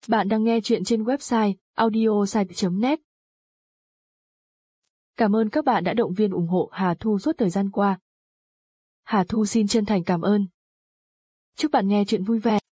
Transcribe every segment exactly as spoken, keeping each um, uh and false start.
Bạn đang nghe chuyện trên website audiosite chấm net. Cảm ơn các bạn đã động viên ủng hộ Hà Thu suốt thời gian qua. Hà Thu xin chân thành cảm ơn. Chúc bạn nghe chuyện vui vẻ.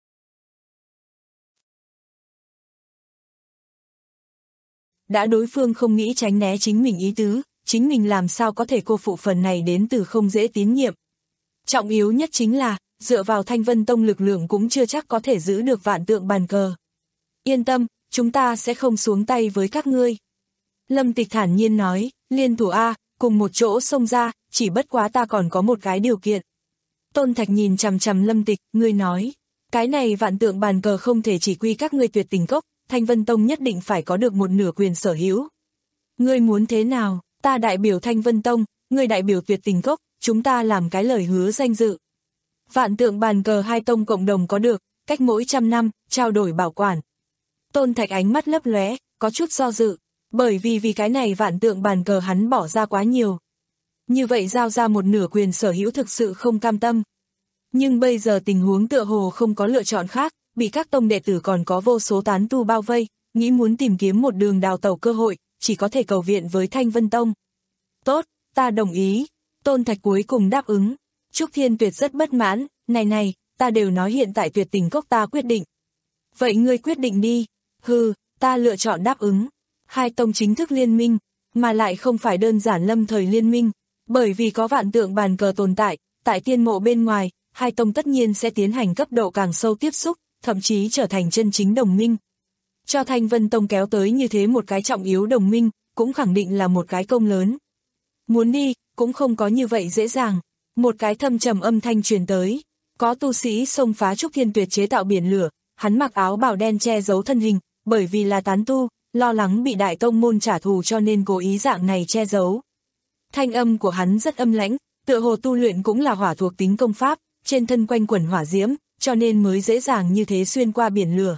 Đã đối phương không nghĩ tránh né chính mình ý tứ, chính mình làm sao có thể cô phụ phần này đến từ không dễ tín nhiệm. Trọng yếu nhất chính là, dựa vào Thanh Vân Tông lực lượng cũng chưa chắc có thể giữ được vạn tượng bàn cờ. Yên tâm, chúng ta sẽ không xuống tay với các ngươi. Lâm Tịch thản nhiên nói, liên thủ A, cùng một chỗ xông ra, chỉ bất quá ta còn có một cái điều kiện. Tôn Thạch nhìn chằm chằm Lâm Tịch, ngươi nói, cái này vạn tượng bàn cờ không thể chỉ quy các ngươi Tuyệt Tình Cốc, Thanh Vân Tông nhất định phải có được một nửa quyền sở hữu. Ngươi muốn thế nào, ta đại biểu Thanh Vân Tông, ngươi đại biểu Tuyệt Tình Cốc, chúng ta làm cái lời hứa danh dự. Vạn tượng bàn cờ hai tông cộng đồng có được, cách mỗi trăm năm, trao đổi bảo quản. Tôn Thạch ánh mắt lấp lóe, có chút do dự, bởi vì vì cái này vạn tượng bàn cờ hắn bỏ ra quá nhiều. Như vậy giao ra một nửa quyền sở hữu thực sự không cam tâm. Nhưng bây giờ tình huống tựa hồ không có lựa chọn khác, bị các tông đệ tử còn có vô số tán tu bao vây, nghĩ muốn tìm kiếm một đường đào tẩu cơ hội, chỉ có thể cầu viện với Thanh Vân Tông. Tốt, ta đồng ý. Tôn Thạch cuối cùng đáp ứng. Trúc Thiên Tuyệt rất bất mãn, này này, ta đều nói hiện tại Tuyệt Tình Cốc ta quyết định. Vậy ngươi quyết định đi. Hừ, ta lựa chọn đáp ứng. Hai tông chính thức liên minh, mà lại không phải đơn giản lâm thời liên minh, bởi vì có vạn tượng bàn cờ tồn tại, tại tiên mộ bên ngoài, hai tông tất nhiên sẽ tiến hành cấp độ càng sâu tiếp xúc, thậm chí trở thành chân chính đồng minh. Cho Thanh Vân Tông kéo tới như thế một cái trọng yếu đồng minh, cũng khẳng định là một cái công lớn. Muốn đi, cũng không có như vậy dễ dàng. Một cái thâm trầm âm thanh truyền tới, có tu sĩ xông phá Trúc Thiên Tuyệt chế tạo biển lửa, hắn mặc áo bào đen che giấu thân hình, bởi vì là tán tu, lo lắng bị đại tông môn trả thù cho nên cố ý dạng này che giấu. Thanh âm của hắn rất âm lãnh, tựa hồ tu luyện cũng là hỏa thuộc tính công pháp, trên thân quanh quẩn hỏa diễm, cho nên mới dễ dàng như thế xuyên qua biển lửa.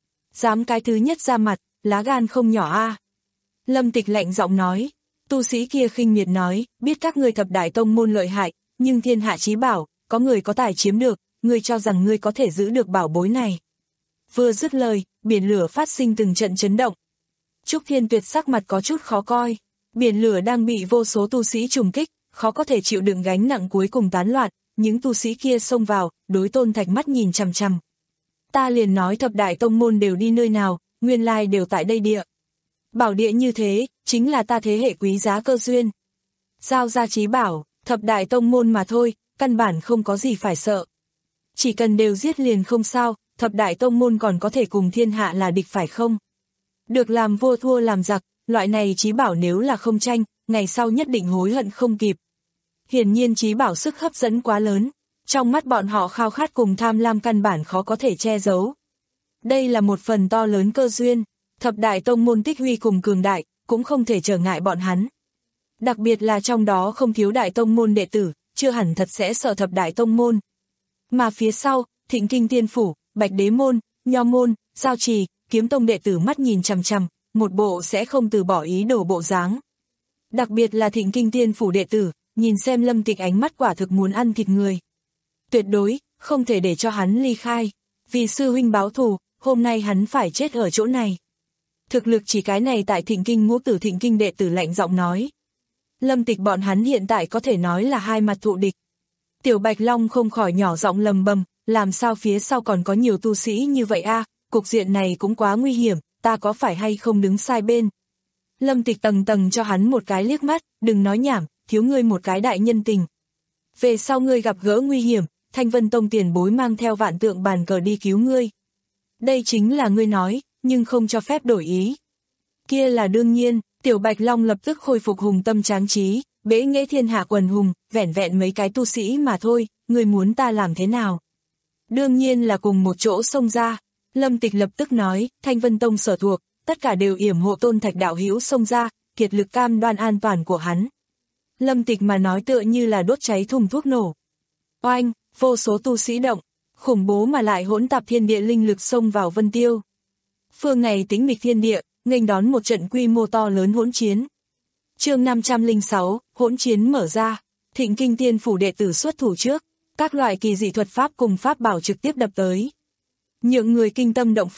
Dám cái thứ nhất ra mặt, lá gan không nhỏ a. Lâm Tịch lạnh giọng nói, tu sĩ kia khinh miệt nói, biết các ngươi thập đại tông môn lợi hại, nhưng thiên hạ chí bảo, có người có tài chiếm được, ngươi cho rằng ngươi có thể giữ được bảo bối này. Vừa dứt lời, biển lửa phát sinh từng trận chấn động. Trúc Thiên Tuyệt sắc mặt có chút khó coi, biển lửa đang bị vô số tu sĩ trùng kích, khó có thể chịu đựng gánh nặng cuối cùng tán loạn, những tu sĩ kia xông vào, đối Tôn Thạch mắt nhìn chằm chằm. Ta liền nói thập đại tông môn đều đi nơi nào, nguyên lai đều tại đây địa. Bảo địa như thế, chính là ta thế hệ quý giá cơ duyên. Giao ra chí bảo, thập đại tông môn mà thôi, căn bản không có gì phải sợ. Chỉ cần đều giết liền không sao, thập đại tông môn còn có thể cùng thiên hạ là địch phải không? Được làm vua thua làm giặc, loại này chí bảo nếu là không tranh, ngày sau nhất định hối hận không kịp. Hiển nhiên chí bảo sức hấp dẫn quá lớn, trong mắt bọn họ khao khát cùng tham lam căn bản khó có thể che giấu. Đây là một phần to lớn cơ duyên, thập đại tông môn tích huy cùng cường đại, cũng không thể trở ngại bọn hắn. Đặc biệt là trong đó không thiếu đại tông môn đệ tử, chưa hẳn thật sẽ sợ thập đại tông môn. Mà phía sau, Thịnh Kinh Tiên Phủ, Bạch Đế Môn, Nho Môn, Giao Trì, Kiếm Tông đệ tử mắt nhìn chằm chằm, một bộ sẽ không từ bỏ ý đồ bộ dáng. Đặc biệt là Thịnh Kinh Tiên Phủ đệ tử, nhìn xem Lâm Tịch ánh mắt quả thực muốn ăn thịt người. Tuyệt đối, không thể để cho hắn ly khai, vì sư huynh báo thù, hôm nay hắn phải chết ở chỗ này. Thực lực chỉ cái này tại Thịnh Kinh ngũ tử Thịnh Kinh đệ tử lạnh giọng nói. Lâm Tịch bọn hắn hiện tại có thể nói là hai mặt thụ địch. Tiểu Bạch Long không khỏi nhỏ giọng lầm bầm, làm sao phía sau còn có nhiều tu sĩ như vậy a, cục diện này cũng quá nguy hiểm, ta có phải hay không đứng sai bên. Lâm Tịch tầng tầng cho hắn một cái liếc mắt, đừng nói nhảm, thiếu ngươi một cái đại nhân tình. Về sau ngươi gặp gỡ nguy hiểm, Thanh Vân Tông tiền bối mang theo vạn tượng bàn cờ đi cứu ngươi. Đây chính là ngươi nói, nhưng không cho phép đổi ý. Kia là đương nhiên, Tiểu Bạch Long lập tức khôi phục hùng tâm tráng trí, bế nghệ thiên hạ quần hùng, vẻn vẹn mấy cái tu sĩ mà thôi, ngươi muốn ta làm thế nào? Đương nhiên là cùng một chỗ xông ra. Lâm Tịch lập tức nói, Thanh Vân Tông sở thuộc, tất cả đều yểm hộ Tôn Thạch đạo hữu xông ra, kiệt lực cam đoan an toàn của hắn. Lâm Tịch mà nói tựa như là đốt cháy thùng thuốc nổ. Oanh, vô số tu sĩ động, khủng bố mà lại hỗn tạp thiên địa linh lực xông vào Vân Tiêu. Phương này tĩnh mịch thiên địa, nghênh đón một trận quy mô to lớn hỗn chiến. Chương năm trăm lẻ sáu, hỗn chiến mở ra, Thịnh Kinh Tiên Phủ đệ tử xuất thủ trước, các loại kỳ dị thuật pháp cùng pháp bảo trực tiếp đập tới. Nhượng người kinh tâm động phách,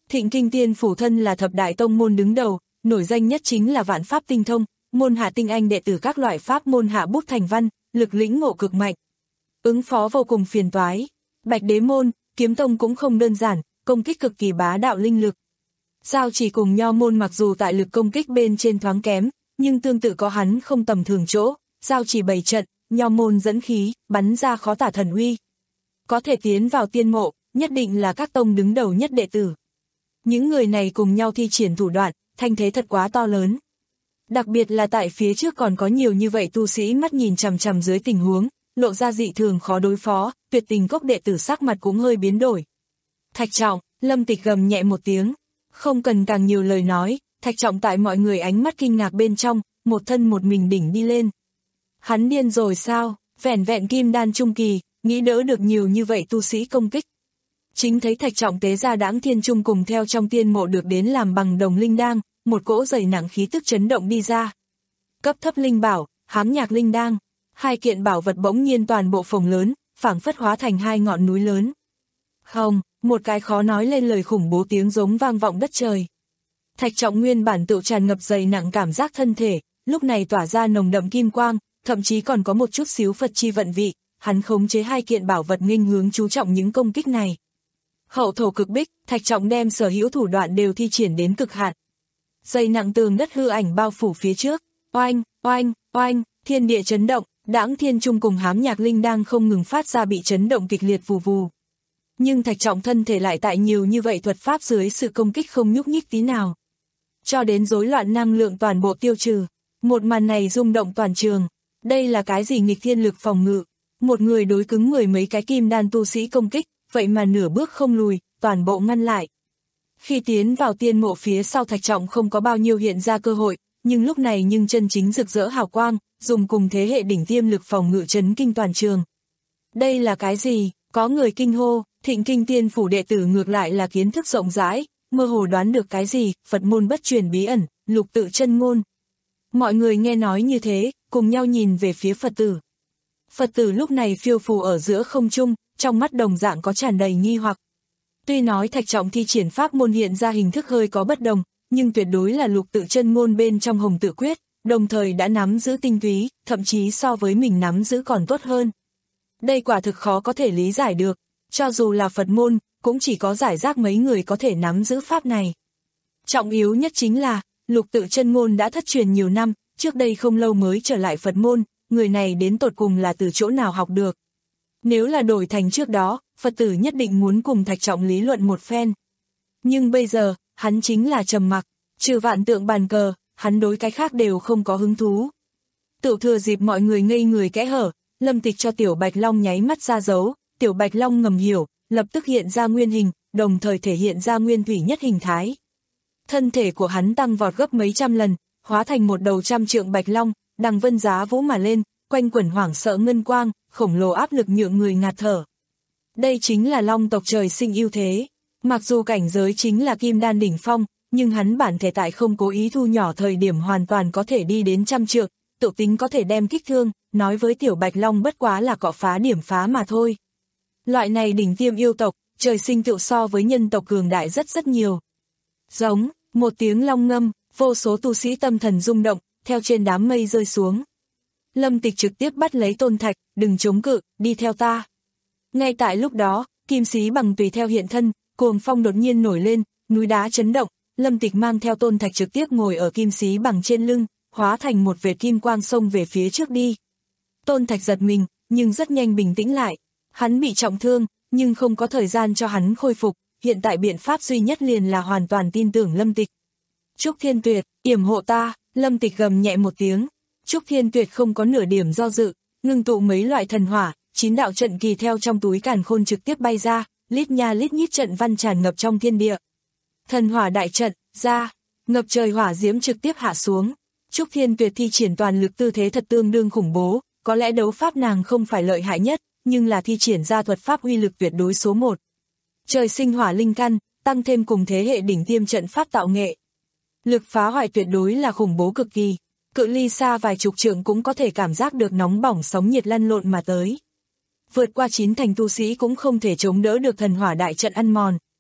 Thịnh Kinh Tiên Phủ thân là thập đại tông môn đứng đầu, nổi danh nhất chính là vạn pháp tinh thông, môn hạ tinh anh đệ tử các loại pháp môn hạ bút thành văn, lực lĩnh ngộ cực mạnh. Ứng phó vô cùng phiền toái. Bạch Đế môn, Kiếm tông cũng không đơn giản, công kích cực kỳ bá đạo linh lực. Giao Chỉ cùng Nho môn mặc dù tại lực công kích bên trên thoáng kém, nhưng tương tự có hắn không tầm thường chỗ, Giao Chỉ bày trận, Nho môn dẫn khí, bắn ra khó tả thần uy. Có thể tiến vào tiên mộ, nhất định là các tông đứng đầu nhất đệ tử. Những người này cùng nhau thi triển thủ đoạn, thanh thế thật quá to lớn. Đặc biệt là tại phía trước còn có nhiều như vậy tu sĩ mắt nhìn chằm chằm dưới tình huống, lộ ra dị thường khó đối phó, Tuyệt Tình cốc đệ tử sắc mặt cũng hơi biến đổi. Thạch Trọng, Lâm Tịch gầm nhẹ một tiếng, không cần càng nhiều lời nói, Thạch Trọng tại mọi người ánh mắt kinh ngạc bên trong, một thân một mình đỉnh đi lên. Hắn điên rồi sao, vẻn vẹn kim đan trung kỳ, nghĩ đỡ được nhiều như vậy tu sĩ công kích. Chính thấy Thạch Trọng tế ra Đãng Thiên Trung cùng theo trong tiên mộ được đến làm bằng đồng linh đăng, một cỗ dày nặng khí tức chấn động đi ra. Cấp thấp linh bảo, Hám Nhạc linh đăng, hai kiện bảo vật bỗng nhiên toàn bộ phồng lớn, phảng phất hóa thành hai ngọn núi lớn. Không, một cái khó nói lên lời khủng bố tiếng giống vang vọng đất trời. Thạch Trọng nguyên bản tự tràn ngập dày nặng cảm giác thân thể, lúc này tỏa ra nồng đậm kim quang, thậm chí còn có một chút xíu Phật chi vận vị, hắn khống chế hai kiện bảo vật nghênh hướng chú trọng những công kích này. Hậu thổ cực bích, Thạch Trọng đem sở hữu thủ đoạn đều thi triển đến cực hạn. Dày nặng tường đất hư ảnh bao phủ phía trước, oanh, oanh, oanh, thiên địa chấn động, Đãng Thiên Trung cùng Hám Nhạc linh đang không ngừng phát ra bị chấn động kịch liệt vù vù. Nhưng Thạch Trọng thân thể lại tại nhiều như vậy thuật pháp dưới sự công kích không nhúc nhích tí nào. Cho đến rối loạn năng lượng toàn bộ tiêu trừ, một màn này rung động toàn trường. Đây là cái gì nghịch thiên lực phòng ngự? Một người đối cứng mười mấy cái kim đan tu sĩ công kích, vậy mà nửa bước không lùi, toàn bộ ngăn lại. Khi tiến vào tiên mộ phía sau Thạch Trọng không có bao nhiêu hiện ra cơ hội, nhưng lúc này nhưng chân chính rực rỡ hào quang, dùng cùng thế hệ đỉnh tiêm lực phòng ngự chấn kinh toàn trường. Đây là cái gì? Có người kinh hô, Thịnh Kinh Tiên Phủ đệ tử ngược lại là kiến thức rộng rãi, mơ hồ đoán được cái gì, Phật môn bất truyền bí ẩn, lục tự chân ngôn. Mọi người nghe nói như thế, cùng nhau nhìn về phía Phật tử. Phật tử lúc này phiêu phù ở giữa không trung, trong mắt đồng dạng có tràn đầy nghi hoặc. Tuy nói Thạch Trọng thi triển pháp môn hiện ra hình thức hơi có bất đồng, nhưng tuyệt đối là lục tự chân ngôn bên trong Hồng Tự Quyết, đồng thời đã nắm giữ tinh túy, thậm chí so với mình nắm giữ còn tốt hơn. Đây quả thực khó có thể lý giải được, cho dù là Phật môn, cũng chỉ có giải rác mấy người có thể nắm giữ pháp này. Trọng yếu nhất chính là, lục tự chân ngôn đã thất truyền nhiều năm, trước đây không lâu mới trở lại Phật môn, người này đến tột cùng là từ chỗ nào học được. Nếu là đổi thành trước đó, Phật tử nhất định muốn cùng Thạch Trọng lý luận một phen. Nhưng bây giờ, hắn chính là trầm mặc, trừ vạn tượng bàn cờ, hắn đối cái khác đều không có hứng thú. Tự thừa dịp mọi người ngây người kẽ hở, Lâm Tịch cho Tiểu Bạch Long nháy mắt ra dấu, Tiểu Bạch Long ngầm hiểu, lập tức hiện ra nguyên hình, đồng thời thể hiện ra nguyên thủy nhất hình thái. Thân thể của hắn tăng vọt gấp mấy trăm lần, hóa thành một đầu trăm trượng Bạch Long, đằng vân giá vũ mà lên, quanh quẩn hoảng sợ ngân quang, khổng lồ áp lực nhượng người ngạt thở. Đây chính là Long tộc trời sinh ưu thế. Mặc dù cảnh giới chính là kim đan đỉnh phong, nhưng hắn bản thể tại không cố ý thu nhỏ thời điểm hoàn toàn có thể đi đến trăm trượng, tự tính có thể đem kích thương, nói với Tiểu Bạch Long bất quá là cọ phá điểm phá mà thôi. Loại này đỉnh tiêm yêu tộc, trời sinh tự so với nhân tộc cường đại rất rất nhiều. Giống, một tiếng long ngâm, vô số tu sĩ tâm thần rung động, theo trên đám mây rơi xuống. Lâm Tịch trực tiếp bắt lấy Tôn Thạch, đừng chống cự, đi theo ta. Ngay tại lúc đó, Kim Xí Bằng tùy theo hiện thân, cuồng phong đột nhiên nổi lên, núi đá chấn động, Lâm Tịch mang theo Tôn Thạch trực tiếp ngồi ở Kim Xí Bằng trên lưng, hóa thành một vệt kim quang xông về phía trước đi. Tôn Thạch giật mình, nhưng rất nhanh bình tĩnh lại. Hắn bị trọng thương, nhưng không có thời gian cho hắn khôi phục, hiện tại biện pháp duy nhất liền là hoàn toàn tin tưởng Lâm Tịch. Trúc Thiên Tuyệt, yểm hộ ta, Lâm Tịch gầm nhẹ một tiếng. Trúc Thiên Tuyệt không có nửa điểm do dự, ngưng tụ mấy loại thần hỏa, chín đạo trận kỳ theo trong túi càn khôn trực tiếp bay ra, lít nha lít nhít trận văn tràn ngập trong thiên địa. Thần hỏa đại trận, ra, ngập trời hỏa diễm trực tiếp hạ xuống. Trúc Thiên Tuyệt thi triển toàn lực tư thế thật tương đương khủng bố, có lẽ đấu pháp nàng không phải lợi hại nhất, nhưng là thi triển ra thuật pháp uy lực tuyệt đối số một. Trời sinh hỏa linh căn, tăng thêm cùng thế hệ đỉnh tiêm trận pháp tạo nghệ. Lực phá hoại tuyệt đối là khủng bố cực kỳ, cự ly xa vài chục trượng cũng có thể cảm giác được nóng bỏng sóng nhiệt lăn lộn mà tới. Vượt qua chín thành tu sĩ cũng không thể chống đỡ được thần hỏa đại trận ăn mòn.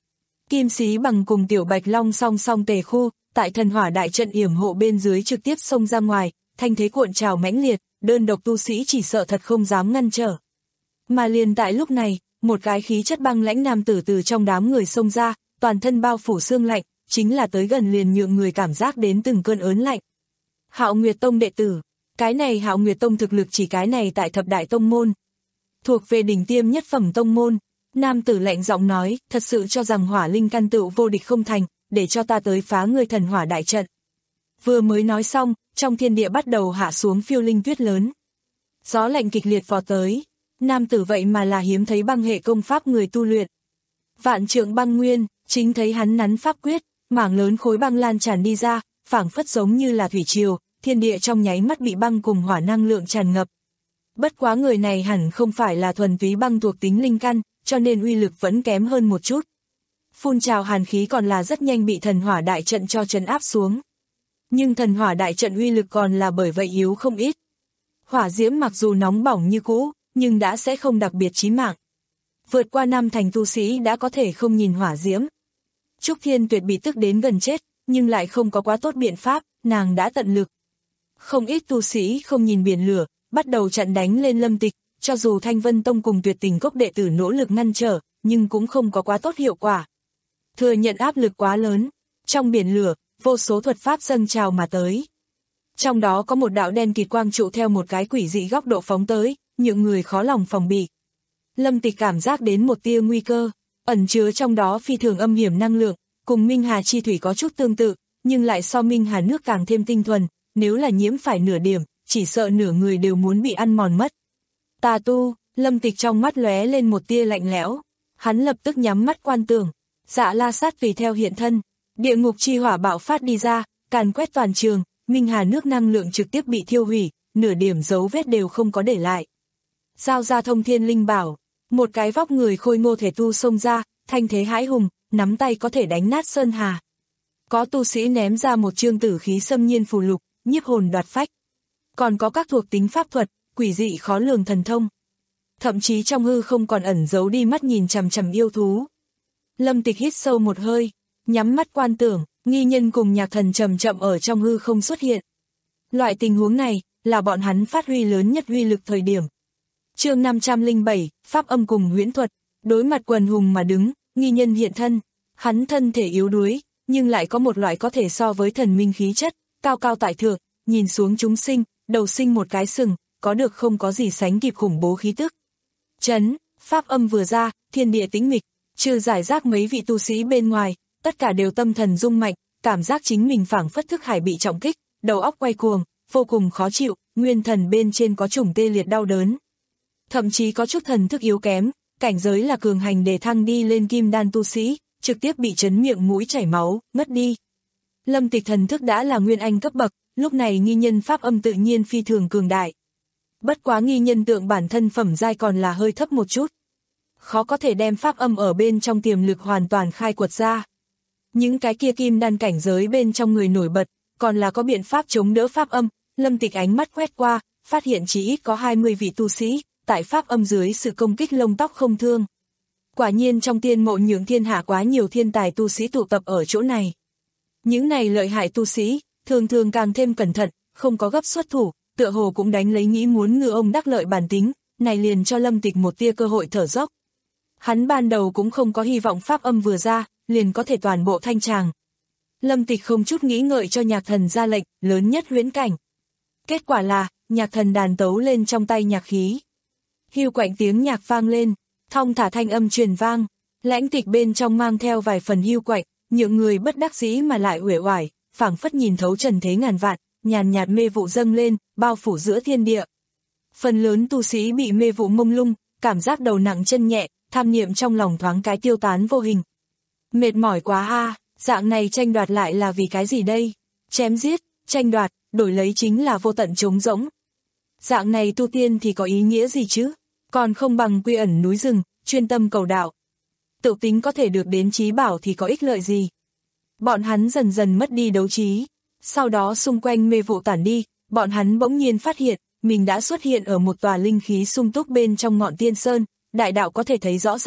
Kim Sĩ Bằng cùng Tiểu Bạch Long song song tề khu, tại thần hỏa đại trận yểm hộ bên dưới trực tiếp xông ra ngoài, thanh thế cuộn trào mãnh liệt, đơn độc tu sĩ chỉ sợ thật không dám ngăn trở. Mà liền tại lúc này, một cái khí chất băng lãnh nam tử từ trong đám người xông ra, toàn thân bao phủ sương lạnh, chính là tới gần liền nhượng người cảm giác đến từng cơn ớn lạnh. Hạo Nguyệt Tông đệ tử, cái này Hạo Nguyệt Tông thực lực chỉ cái này tại thập đại tông môn, thuộc về đỉnh tiêm nhất phẩm tông môn. Nam tử lạnh giọng nói, thật sự cho rằng hỏa linh căn tựu vô địch không thành, để cho ta tới phá ngươi thần hỏa đại trận. Vừa mới nói xong, trong thiên địa bắt đầu hạ xuống phiêu linh tuyết lớn. Gió lạnh kịch liệt vọt tới, nam tử vậy mà là hiếm thấy băng hệ công pháp người tu luyện. Vạn trượng băng nguyên, chính thấy hắn nắn pháp quyết, mảng lớn khối băng lan tràn đi ra, phảng phất giống như là thủy triều, thiên địa trong nháy mắt bị băng cùng hỏa năng lượng tràn ngập. Bất quá người này hẳn không phải là thuần túy băng thuộc tính linh căn, cho nên uy lực vẫn kém hơn một chút. Phun trào hàn khí còn là rất nhanh bị thần hỏa đại trận cho trấn áp xuống. Nhưng thần hỏa đại trận uy lực còn là bởi vậy yếu không ít. Hỏa diễm mặc dù nóng bỏng như cũ, nhưng đã sẽ không đặc biệt chí mạng. Vượt qua năm thành tu sĩ đã có thể không nhìn hỏa diễm. Trúc Thiên Tuyệt bị tức đến gần chết, nhưng lại không có quá tốt biện pháp, nàng đã tận lực. Không ít tu sĩ không nhìn biển lửa, bắt đầu chặn đánh lên Lâm Tịch, cho dù Thanh Vân Tông cùng Tuyệt Tình Cốc đệ tử nỗ lực ngăn trở, nhưng cũng không có quá tốt hiệu quả. Thừa nhận áp lực quá lớn, trong biển lửa, vô số thuật pháp dâng trào mà tới. Trong đó có một đạo đen kịt quang trụ theo một cái quỷ dị góc độ phóng tới, những người khó lòng phòng bị. Lâm Tịch cảm giác đến một tia nguy cơ, ẩn chứa trong đó phi thường âm hiểm năng lượng, cùng Minh Hà chi thủy có chút tương tự, nhưng lại so Minh Hà nước càng thêm tinh thuần, nếu là nhiễm phải nửa điểm, chỉ sợ nửa người đều muốn bị ăn mòn mất. Tà tu, Lâm Tịch trong mắt lóe lên một tia lạnh lẽo, hắn lập tức nhắm mắt quan tưởng, Dạ La Sát tùy theo hiện thân, địa ngục chi hỏa bạo phát đi ra, càn quét toàn trường, Minh Hà nước năng lượng trực tiếp bị thiêu hủy, nửa điểm dấu vết đều không có để lại. Giao ra thông thiên linh bảo, một cái vóc người khôi ngô thể tu xông ra, thanh thế hãi hùng, nắm tay có thể đánh nát sơn hà. Có tu sĩ ném ra một chương tử khí xâm nhiên phù lục, nhiếp hồn đoạt phách. Còn có các thuộc tính pháp thuật, quỷ dị khó lường thần thông. Thậm chí trong hư không còn ẩn giấu đi mắt nhìn chằm chằm yêu thú. Lâm Tịch hít sâu một hơi, nhắm mắt quan tưởng, nghi nhân cùng nhạc thần chậm chậm ở trong hư không xuất hiện. Loại tình huống này, là bọn hắn phát huy lớn nhất uy lực thời điểm. Chương năm trăm lẻ bảy, Pháp âm cùng huyễn thuật, đối mặt quần hùng mà đứng, nghi nhân hiện thân, hắn thân thể yếu đuối, nhưng lại có một loại có thể so với thần minh khí chất, cao cao tại thượng, nhìn xuống chúng sinh, đầu sinh một cái sừng, có được không có gì sánh kịp khủng bố khí tức. Chấn, pháp âm vừa ra, thiên địa tĩnh mịch, trừ giải rác mấy vị tu sĩ bên ngoài, tất cả đều tâm thần rung mạnh, cảm giác chính mình phảng phất thức hải bị trọng kích, đầu óc quay cuồng, vô cùng khó chịu, nguyên thần bên trên có chủng tê liệt đau đớn. Thậm chí có chút thần thức yếu kém, cảnh giới là cường hành để thăng đi lên kim đan tu sĩ, trực tiếp bị chấn miệng mũi chảy máu, mất đi. Lâm Tịch thần thức đã là nguyên anh cấp bậc, lúc này nghi nhân pháp âm tự nhiên phi thường cường đại. Bất quá nghi nhân tượng bản thân phẩm giai còn là hơi thấp một chút. Khó có thể đem pháp âm ở bên trong tiềm lực hoàn toàn khai quật ra. Những cái kia kim đan cảnh giới bên trong người nổi bật, còn là có biện pháp chống đỡ pháp âm. Lâm Tịch ánh mắt quét qua, phát hiện chỉ ít có hai mươi vị tu sĩ, tại pháp âm dưới sự công kích lông tóc không thương. Quả nhiên trong tiên mộ nhượng thiên hạ quá nhiều thiên tài tu sĩ tụ tập ở chỗ này. Những này lợi hại tu sĩ, thường thường càng thêm cẩn thận, không có gấp xuất thủ, tựa hồ cũng đánh lấy nghĩ muốn ngư ông đắc lợi bản tính, này liền cho Lâm Tịch một tia cơ hội thở dốc. Hắn ban đầu cũng không có hy vọng pháp âm vừa ra, liền có thể toàn bộ thanh tràng. Lâm Tịch không chút nghĩ ngợi cho nhạc thần ra lệnh, lớn nhất huyễn cảnh. Kết quả là, nhạc thần đàn tấu lên trong tay nhạc khí. Hiu quạnh tiếng nhạc vang lên, thong thả thanh âm truyền vang, lãnh tịch bên trong mang theo vài phần hiu quạnh, những người bất đắc dĩ mà lại uể oải, phảng phất nhìn thấu trần thế ngàn vạn, nhàn nhạt mê vụ dâng lên, bao phủ giữa thiên địa. Phần lớn tu sĩ bị mê vụ mông lung, cảm giác đầu nặng chân nhẹ, tham niệm trong lòng thoáng cái tiêu tán vô hình. Mệt mỏi quá a, dạng này tranh đoạt lại là vì cái gì đây? Chém giết, tranh đoạt, đổi lấy chính là vô tận trống rỗng. Dạng này tu tiên thì có ý nghĩa gì chứ? Còn không bằng quy ẩn núi rừng, chuyên tâm cầu đạo. Tự tính có thể được đến trí bảo thì có ích lợi gì? Bọn hắn dần dần mất đi đấu trí. Sau đó xung quanh mê vụ tản đi, bọn hắn bỗng nhiên phát hiện, mình đã xuất hiện ở một tòa linh khí sung túc bên trong ngọn tiên sơn, đại đạo có thể thấy rõ ràng,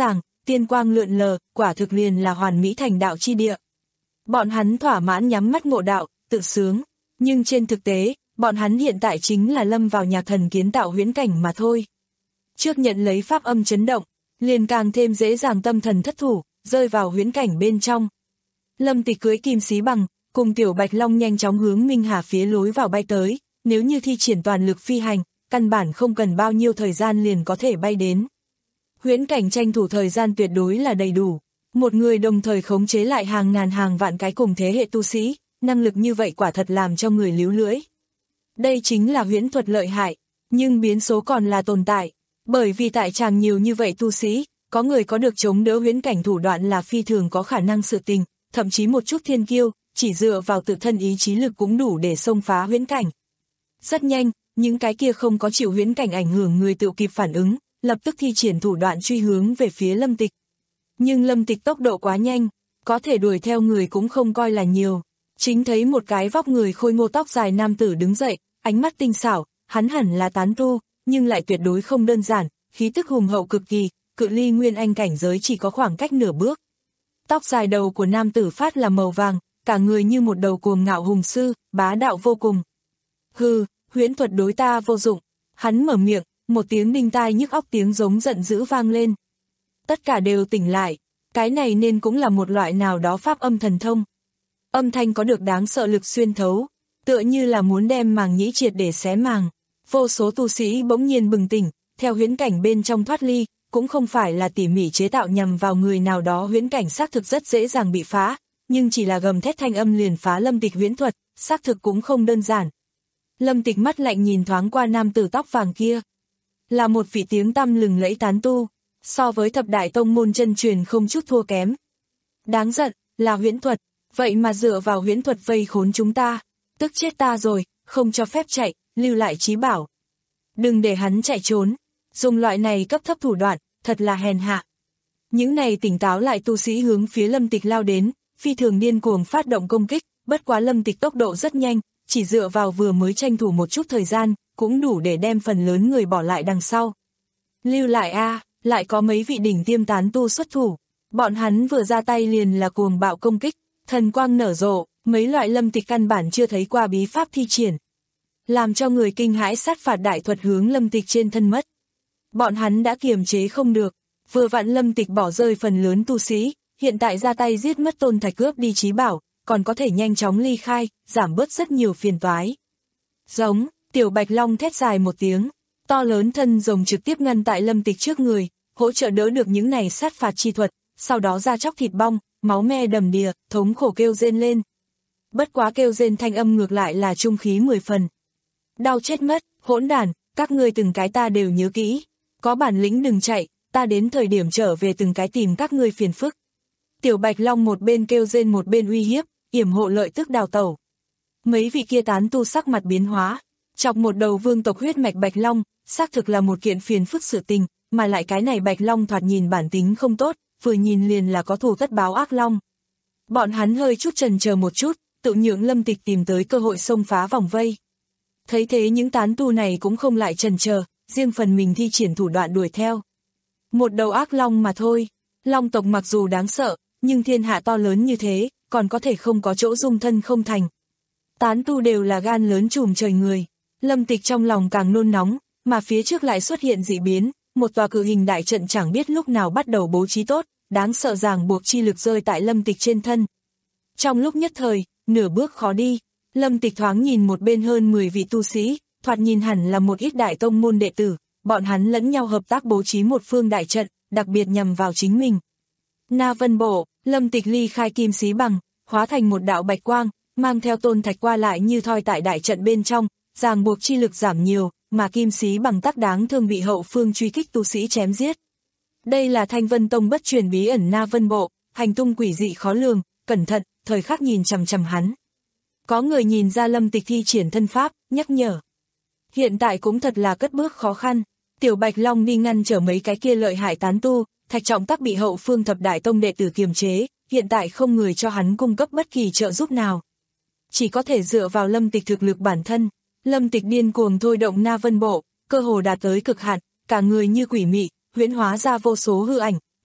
tiên quang lượn lờ, quả thực liền là hoàn mỹ thành đạo chi địa. Bọn hắn thỏa mãn nhắm mắt ngộ đạo, tự sướng, nhưng trên thực tế, bọn hắn hiện tại chính là lâm vào nhạc thần kiến tạo huyễn cảnh mà thôi. Trước nhận lấy pháp âm chấn động, liền càng thêm dễ dàng tâm thần thất thủ, rơi vào huyễn cảnh bên trong. Lâm Tịch cưới kim xí bằng, cùng Tiểu Bạch Long nhanh chóng hướng Minh Hà phía lối vào bay tới, nếu như thi triển toàn lực phi hành, căn bản không cần bao nhiêu thời gian liền có thể bay đến. Huyễn cảnh tranh thủ thời gian tuyệt đối là đầy đủ, một người đồng thời khống chế lại hàng ngàn hàng vạn cái cùng thế hệ tu sĩ, năng lực như vậy quả thật làm cho người líu lưỡi. Đây chính là huyễn thuật lợi hại, nhưng biến số còn là tồn tại, bởi vì tại tràng nhiều như vậy tu sĩ, có người có được chống đỡ huyễn cảnh thủ đoạn là phi thường có khả năng sự tình, thậm chí một chút thiên kiêu, chỉ dựa vào tự thân ý chí lực cũng đủ để xông phá huyễn cảnh. Rất nhanh, những cái kia không có chịu huyễn cảnh ảnh hưởng người tự kịp phản ứng, lập tức thi triển thủ đoạn truy hướng về phía Lâm Tịch. Nhưng Lâm Tịch tốc độ quá nhanh, có thể đuổi theo người cũng không coi là nhiều. Chính thấy một cái vóc người khôi ngô tóc dài nam tử đứng dậy, ánh mắt tinh xảo, hắn hẳn là tán tu, nhưng lại tuyệt đối không đơn giản, khí tức hùng hậu cực kỳ, cự ly nguyên anh cảnh giới chỉ có khoảng cách nửa bước. Tóc dài đầu của nam tử phát là màu vàng, cả người như một đầu cuồng ngạo hùng sư, bá đạo vô cùng. Hừ, huyễn thuật đối ta vô dụng. Hắn mở miệng, một tiếng đinh tai nhức óc tiếng giống giận dữ vang lên. Tất cả đều tỉnh lại, cái này nên cũng là một loại nào đó pháp âm thần thông. Âm thanh có được đáng sợ lực xuyên thấu, tựa như là muốn đem màng nhĩ triệt để xé màng. Vô số tu sĩ bỗng nhiên bừng tỉnh, theo huyễn cảnh bên trong thoát ly, cũng không phải là tỉ mỉ chế tạo nhằm vào người nào đó, huyễn cảnh xác thực rất dễ dàng bị phá, nhưng chỉ là gầm thét thanh âm liền phá Lâm Tịch huyễn thuật, xác thực cũng không đơn giản. Lâm Tịch mắt lạnh nhìn thoáng qua nam tử tóc vàng kia. Là một vị tiếng tăm lừng lẫy tán tu, so với thập đại tông môn chân truyền không chút thua kém. Đáng giận, là huyễn thuật, vậy mà dựa vào huyễn thuật vây khốn chúng ta, tức chết ta rồi, không cho phép chạy, lưu lại trí bảo. Đừng để hắn chạy trốn, dùng loại này cấp thấp thủ đoạn, thật là hèn hạ. Những này tỉnh táo lại tu sĩ hướng phía Lâm Tịch lao đến, phi thường điên cuồng phát động công kích, bất quá Lâm Tịch tốc độ rất nhanh, chỉ dựa vào vừa mới tranh thủ một chút thời gian, cũng đủ để đem phần lớn người bỏ lại đằng sau. Lưu lại a, à, lại có mấy vị đỉnh tiêm tán tu xuất thủ, bọn hắn vừa ra tay liền là cuồng bạo công kích, thần quang nở rộ, mấy loại Lâm Tịch căn bản chưa thấy qua bí pháp thi triển. Làm cho người kinh hãi sát phạt đại thuật hướng Lâm Tịch trên thân mất. Bọn hắn đã kiềm chế không được, vừa vặn Lâm Tịch bỏ rơi phần lớn tu sĩ, hiện tại ra tay giết mất Tôn Thạch cướp đi trí bảo, còn có thể nhanh chóng ly khai, giảm bớt rất nhiều phiền toái. Giống, Tiểu Bạch Long thét dài một tiếng, to lớn thân rồng trực tiếp ngăn tại Lâm Tịch trước người, hỗ trợ đỡ được những này sát phạt chi thuật, sau đó ra chóc thịt bong, máu me đầm đìa, thống khổ kêu rên lên. Bất quá kêu rên thanh âm ngược lại là trung khí mười phần. Đau chết mất, hỗn đản, các ngươi từng cái ta đều nhớ kỹ, có bản lĩnh đừng chạy, ta đến thời điểm trở về từng cái tìm các ngươi phiền phức. Tiểu Bạch Long một bên kêu rên một bên uy hiếp, yểm hộ lợi tức đào tẩu. Mấy vị kia tán tu sắc mặt biến hóa, chọc một đầu vương tộc huyết mạch Bạch Long, xác thực là một kiện phiền phức sự tình, mà lại cái này Bạch Long thoạt nhìn bản tính không tốt, vừa nhìn liền là có thù tất báo ác long. Bọn hắn hơi chút chần chờ một chút, tự nhượng Lâm Tịch tìm tới cơ hội xông phá vòng vây. Thấy thế những tán tu này cũng không lại chần chờ, riêng phần mình thi triển thủ đoạn đuổi theo. Một đầu ác long mà thôi, long tộc mặc dù đáng sợ, nhưng thiên hạ to lớn như thế, còn có thể không có chỗ dung thân không thành. Tán tu đều là gan lớn trùm trời người, Lâm Tịch trong lòng càng nôn nóng, mà phía trước lại xuất hiện dị biến, một tòa cự hình đại trận chẳng biết lúc nào bắt đầu bố trí tốt, đáng sợ ràng buộc chi lực rơi tại Lâm Tịch trên thân. Trong lúc nhất thời, nửa bước khó đi, Lâm Tịch thoáng nhìn một bên hơn mười vị tu sĩ, thoạt nhìn hẳn là một ít đại tông môn đệ tử, bọn hắn lẫn nhau hợp tác bố trí một phương đại trận, đặc biệt nhằm vào chính mình. Na Vân Bộ, Lâm Tịch ly khai kim xí bằng, hóa thành một đạo bạch quang, mang theo Tôn Thạch qua lại như thoi tại đại trận bên trong, ràng buộc chi lực giảm nhiều, mà kim xí bằng tắc đáng thương bị hậu phương truy kích tu sĩ chém giết. Đây là Thanh Vân Tông bất truyền bí ẩn Na Vân Bộ, hành tung quỷ dị khó lường, cẩn thận, thời khắc nhìn chằm chằm hắn. Có người nhìn ra Lâm Tịch thi triển thân pháp, nhắc nhở. Hiện tại cũng thật là cất bước khó khăn, Tiểu Bạch Long đi ngăn trở mấy cái kia lợi hại tán tu, Thạch Trọng tắc bị hậu phương thập đại tông đệ tử kiềm chế, hiện tại không người cho hắn cung cấp bất kỳ trợ giúp nào. Chỉ có thể dựa vào Lâm Tịch thực lực bản thân. Lâm Tịch điên cuồng thôi động Na Vân Bộ, cơ hồ đạt tới cực hạn, cả người như quỷ mị, huyễn hóa ra vô số hư ảnh,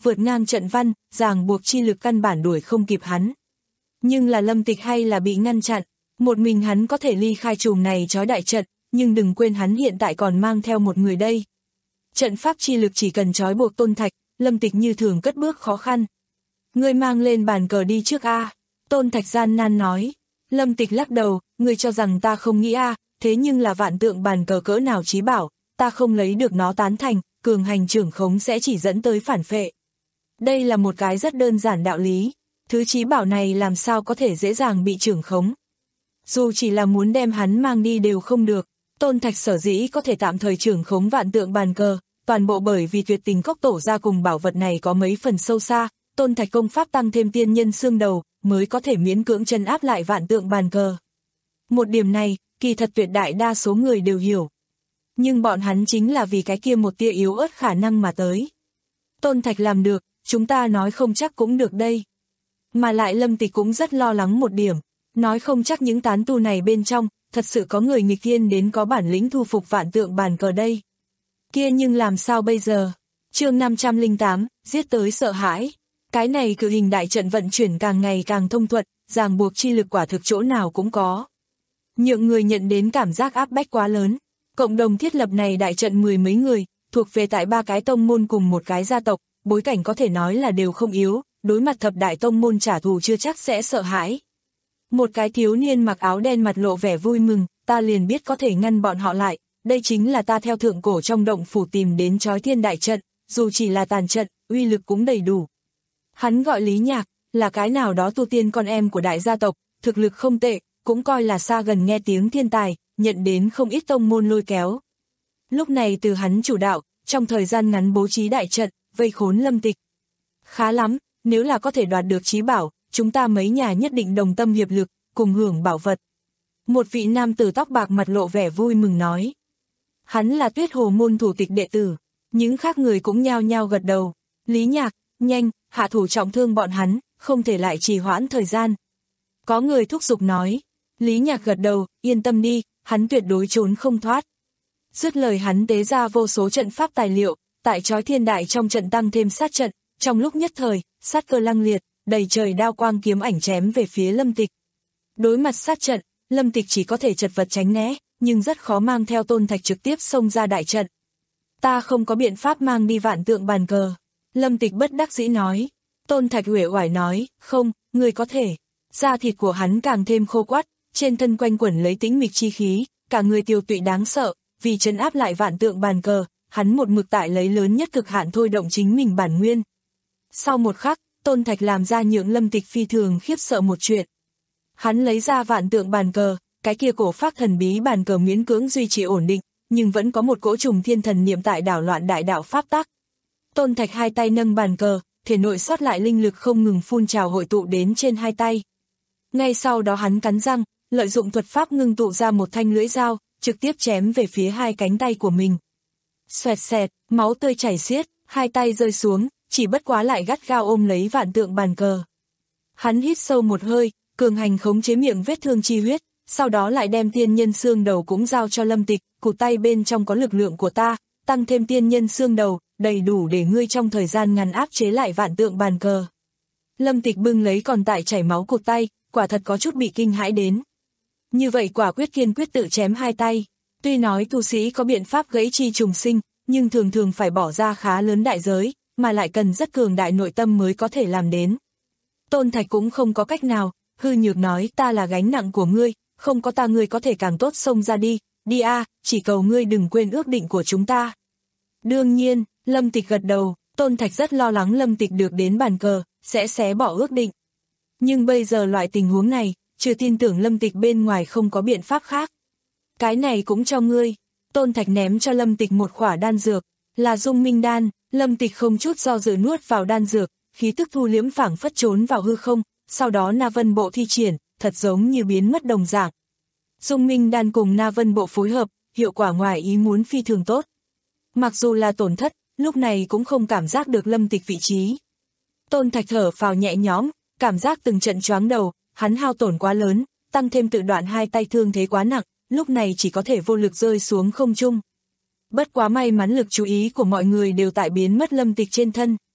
vượt ngang trận văn, ràng buộc chi lực căn bản đuổi không kịp hắn. Nhưng là Lâm Tịch hay là bị ngăn chặn, một mình hắn có thể ly khai chùm này trói đại trận, nhưng đừng quên hắn hiện tại còn mang theo một người đây. Trận pháp chi lực chỉ cần trói buộc Tôn Thạch, Lâm Tịch như thường cất bước khó khăn. Ngươi mang lên bàn cờ đi trước a. Tôn Thạch gian nan nói. Lâm Tịch lắc đầu, ngươi cho rằng ta không nghĩ a, thế nhưng là vạn tượng bàn cờ cỡ nào chí bảo, ta không lấy được nó tán thành, cường hành trưởng khống sẽ chỉ dẫn tới phản phệ. Đây là một cái rất đơn giản đạo lý, thứ chí bảo này làm sao có thể dễ dàng bị trưởng khống. Dù chỉ là muốn đem hắn mang đi đều không được, Tôn Thạch sở dĩ có thể tạm thời trưởng khống vạn tượng bàn cờ, toàn bộ bởi vì tuyệt tình cốc tổ ra cùng bảo vật này có mấy phần sâu xa, Tôn Thạch công pháp tăng thêm tiên nhân xương đầu, mới có thể miễn cưỡng chân áp lại vạn tượng bàn cờ. Một điểm này, kỳ thật tuyệt đại đa số người đều hiểu. Nhưng bọn hắn chính là vì cái kia một tia yếu ớt khả năng mà tới. Tôn Thạch làm được, chúng ta nói không chắc cũng được đây. Mà lại Lâm Tịch cũng rất lo lắng một điểm, nói không chắc những tán tu này bên trong, thật sự có người nghịch thiên đến có bản lĩnh thu phục vạn tượng bàn cờ đây. Kia nhưng làm sao bây giờ? Chương năm trăm lẻ tám, giết tới sợ hãi. Cái này cự hình đại trận vận chuyển càng ngày càng thông thuận, ràng buộc chi lực quả thực chỗ nào cũng có. Nhượng người nhận đến cảm giác áp bách quá lớn. Cộng đồng thiết lập này đại trận mười mấy người, thuộc về tại ba cái tông môn cùng một cái gia tộc, bối cảnh có thể nói là đều không yếu, đối mặt thập đại tông môn trả thù chưa chắc sẽ sợ hãi. Một cái thiếu niên mặc áo đen mặt lộ vẻ vui mừng, ta liền biết có thể ngăn bọn họ lại, đây chính là ta theo thượng cổ trong động phủ tìm đến chói thiên đại trận, dù chỉ là tàn trận, uy lực cũng đầy đủ. Hắn gọi Lý Nhạc, là cái nào đó tu tiên con em của đại gia tộc, thực lực không tệ, cũng coi là xa gần nghe tiếng thiên tài, nhận đến không ít tông môn lôi kéo. Lúc này từ hắn chủ đạo, trong thời gian ngắn bố trí đại trận, vây khốn Lâm Tịch. Khá lắm, nếu là có thể đoạt được chí bảo, chúng ta mấy nhà nhất định đồng tâm hiệp lực, cùng hưởng bảo vật. Một vị nam tử tóc bạc mặt lộ vẻ vui mừng nói. Hắn là Tuyết Hồ môn thủ tịch đệ tử, những khác người cũng nhao nhao gật đầu. Lý Nhạc, nhanh, hạ thủ trọng thương bọn hắn, không thể lại trì hoãn thời gian. Có người thúc giục nói. Lý Nhạc gật đầu, yên tâm đi, hắn tuyệt đối trốn không thoát. Dứt lời hắn tế ra vô số trận pháp tài liệu, tại chói thiên đại trong trận tăng thêm sát trận, trong lúc nhất thời, sát cơ lăng liệt, đầy trời đao quang kiếm ảnh chém về phía Lâm Tịch. Đối mặt sát trận, Lâm Tịch chỉ có thể chật vật tránh né, nhưng rất khó mang theo Tôn Thạch trực tiếp xông ra đại trận. Ta không có biện pháp mang đi vạn tượng bàn cờ. Lâm Tịch bất đắc dĩ nói. Tôn Thạch uể oải nói, không, người có thể. Da thịt của hắn càng thêm khô quắt, trên thân quanh quẩn lấy tĩnh mịch chi khí, cả người tiêu tụy đáng sợ, vì trấn áp lại vạn tượng bàn cờ, hắn một mực tại lấy lớn nhất cực hạn thôi động chính mình bản nguyên. Sau một khắc, Tôn Thạch làm ra nhượng Lâm Tịch phi thường khiếp sợ một chuyện. Hắn lấy ra vạn tượng bàn cờ, cái kia cổ phác thần bí bàn cờ miễn cưỡng duy trì ổn định, nhưng vẫn có một cỗ trùng thiên thần niệm tại đảo loạn đại đạo pháp tắc. Tôn Thạch hai tay nâng bàn cờ, thể nội sót lại linh lực không ngừng phun trào hội tụ đến trên hai tay. Ngay sau đó hắn cắn răng, lợi dụng thuật pháp ngưng tụ ra một thanh lưỡi dao, trực tiếp chém về phía hai cánh tay của mình. Xoẹt xẹt, máu tươi chảy xiết, hai tay rơi xuống, chỉ bất quá lại gắt gao ôm lấy vạn tượng bàn cờ. Hắn hít sâu một hơi, cường hành khống chế miệng vết thương chi huyết, sau đó lại đem tiên nhân xương đầu cũng giao cho Lâm Tịch, cụt tay bên trong có lực lượng của ta, tăng thêm tiên nhân xương đầu, đầy đủ để ngươi trong thời gian ngắn áp chế lại vạn tượng bàn cờ. Lâm Tịch bưng lấy còn tại chảy máu cụt tay, quả thật có chút bị kinh hãi đến. Như vậy quả quyết kiên quyết tự chém hai tay, tuy nói tu sĩ có biện pháp gãy chi trùng sinh, nhưng thường thường phải bỏ ra khá lớn đại giới, mà lại cần rất cường đại nội tâm mới có thể làm đến. Tôn Thạch cũng không có cách nào, hư nhược nói ta là gánh nặng của ngươi, không có ta ngươi có thể càng tốt xông ra đi, đi a, chỉ cầu ngươi đừng quên ước định của chúng ta. Đương nhiên, Lâm Tịch gật đầu, Tôn Thạch rất lo lắng Lâm Tịch được đến bàn cờ, sẽ xé bỏ ước định. Nhưng bây giờ loại tình huống này, trừ tin tưởng Lâm Tịch bên ngoài không có biện pháp khác. Cái này cũng cho ngươi. Tôn Thạch ném cho Lâm Tịch một khỏa đan dược, là dung minh đan. Lâm Tịch không chút do dự nuốt vào đan dược, khí tức thu liễm phảng phất trốn vào hư không, sau đó Na Vân Bộ thi triển, thật giống như biến mất đồng dạng. Dung minh đan cùng Na Vân Bộ phối hợp, hiệu quả ngoài ý muốn phi thường tốt. Mặc dù là tổn thất, lúc này cũng không cảm giác được Lâm Tịch vị trí. Tôn Thạch thở phào nhẹ nhõm, cảm giác từng trận choáng đầu, hắn hao tổn quá lớn, tăng thêm tự đoạn hai tay thương thế quá nặng, lúc này chỉ có thể vô lực rơi xuống không trung. Bất quá may mắn lực chú ý của mọi người đều tại biến mất Lâm Tịch trên thân.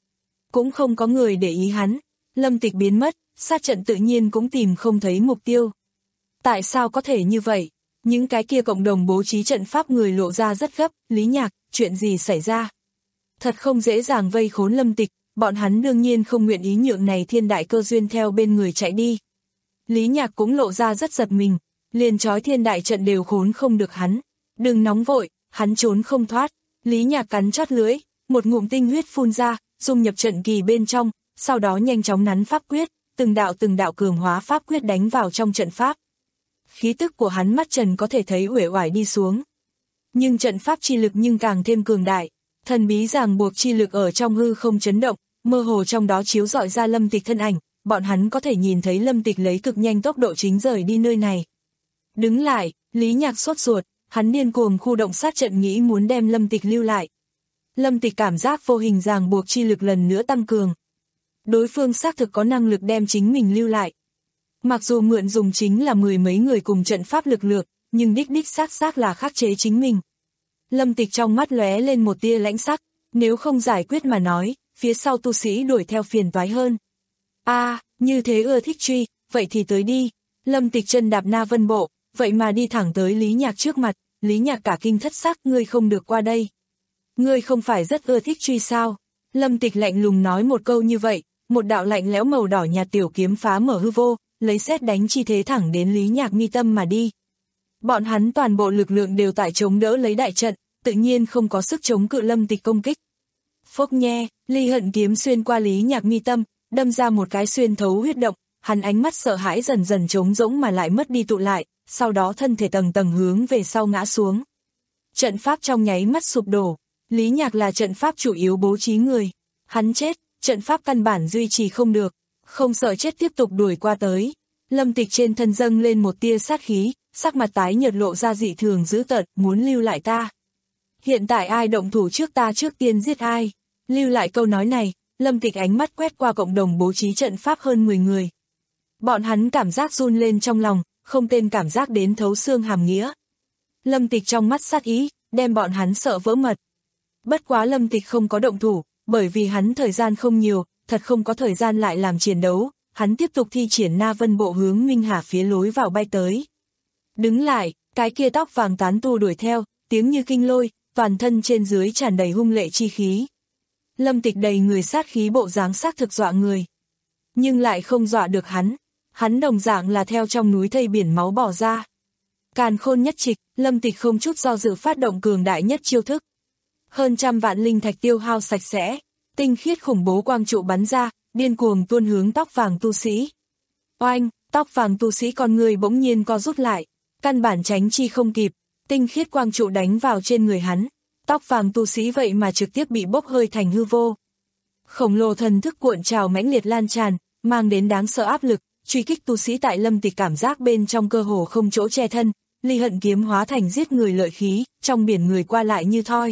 cũng không có người để ý hắn. Lâm Tịch biến mất, sát trận tự nhiên cũng tìm không thấy mục tiêu. Tại sao có thể như vậy? Những cái kia cộng đồng bố trí trận pháp người lộ ra rất gấp. Lý Nhạc, chuyện gì xảy ra? Thật không dễ dàng vây khốn Lâm Tịch, bọn hắn đương nhiên không nguyện ý nhượng này thiên đại cơ duyên theo bên người chạy đi. Lý Nhạc cũng lộ ra rất giật mình, liền trói thiên đại trận đều khốn không được hắn. Đừng nóng vội, hắn trốn không thoát. Lý Nhạc cắn chót lưỡi, một ngụm tinh huyết phun ra, dung nhập trận kỳ bên trong, sau đó nhanh chóng nắn pháp quyết, từng đạo từng đạo cường hóa pháp quyết đánh vào trong trận pháp. Khí tức của hắn mắt trần có thể thấy uể oải đi xuống. Nhưng trận pháp chi lực nhưng càng thêm cường đại, thần bí ràng buộc chi lực ở trong hư không chấn động, mơ hồ trong đó chiếu rọi ra Lâm Tịch thân ảnh, bọn hắn có thể nhìn thấy Lâm Tịch lấy cực nhanh tốc độ chính rời đi nơi này. Đứng lại, Lý Nhạc sốt ruột, hắn điên cuồng khu động sát trận nghĩ muốn đem Lâm Tịch lưu lại. Lâm Tịch cảm giác vô hình ràng buộc chi lực lần nữa tăng cường. Đối phương xác thực có năng lực đem chính mình lưu lại. Mặc dù mượn dùng chính là mười mấy người cùng trận pháp lực lượng, nhưng đích đích xác xác là khắc chế chính mình. Lâm Tịch trong mắt lóe lên một tia lãnh sắc, nếu không giải quyết mà nói, phía sau tu sĩ đuổi theo phiền toái hơn. A, à, như thế ưa thích truy, vậy thì tới đi. Lâm Tịch chân đạp Na Vân Bộ, vậy mà đi thẳng tới Lý Nhạc trước mặt. Lý Nhạc cả kinh thất sắc, ngươi không được qua đây. Ngươi không phải rất ưa thích truy sao? Lâm Tịch lạnh lùng nói một câu như vậy, một đạo lạnh lẽo màu đỏ nhạt tiểu kiếm phá mở hư vô, lấy sét đánh chi thế thẳng đến Lý Nhạc mi tâm mà đi. Bọn hắn toàn bộ lực lượng đều tại chống đỡ lấy đại trận, tự nhiên không có sức chống cự Lâm Tịch công kích. Phốc nhe, ly hận kiếm xuyên qua Lý Nhạc mi tâm, đâm ra một cái xuyên thấu huyết động, hắn ánh mắt sợ hãi dần dần trống rỗng mà lại mất đi tụ lại, sau đó thân thể tầng tầng hướng về sau ngã xuống. Trận pháp trong nháy mắt sụp đổ, Lý Nhạc là trận pháp chủ yếu bố trí người, hắn chết, trận pháp căn bản duy trì không được, không sợ chết tiếp tục đuổi qua tới. Lâm Tịch trên thân dâng lên một tia sát khí, sắc mặt tái nhợt lộ ra dị thường dữ tợn, muốn lưu lại ta. Hiện tại ai động thủ trước ta trước tiên giết ai. Lưu lại câu nói này, Lâm Tịch ánh mắt quét qua cộng đồng bố trí trận pháp hơn mười người. Bọn hắn cảm giác run lên trong lòng, không tên cảm giác đến thấu xương hàm nghĩa. Lâm Tịch trong mắt sát ý, đem bọn hắn sợ vỡ mật. Bất quá Lâm Tịch không có động thủ, bởi vì hắn thời gian không nhiều, thật không có thời gian lại làm chiến đấu, hắn tiếp tục thi triển Na Vân Bộ hướng Minh Hà phía lối vào bay tới. Đứng lại, cái kia tóc vàng tán tu đuổi theo, tiếng như kinh lôi, toàn thân trên dưới tràn đầy hung lệ chi khí. Lâm Tịch đầy người sát khí bộ dáng xác thực dọa người. Nhưng lại không dọa được hắn, hắn đồng dạng là theo trong núi thây biển máu bỏ ra. Càn khôn nhất trịch, Lâm Tịch không chút do dự phát động cường đại nhất chiêu thức. Hơn trăm vạn linh thạch tiêu hao sạch sẽ, tinh khiết khủng bố quang trụ bắn ra, điên cuồng tuôn hướng tóc vàng tu sĩ. Oanh, tóc vàng tu sĩ con người bỗng nhiên co rút lại, căn bản tránh chi không kịp, tinh khiết quang trụ đánh vào trên người hắn, tóc vàng tu sĩ vậy mà trực tiếp bị bốc hơi thành hư vô. Khổng lồ thần thức cuộn trào mãnh liệt lan tràn, mang đến đáng sợ áp lực, truy kích tu sĩ tại Lâm Tịch cảm giác bên trong cơ hồ không chỗ che thân, ly hận kiếm hóa thành giết người lợi khí, trong biển người qua lại như thoi.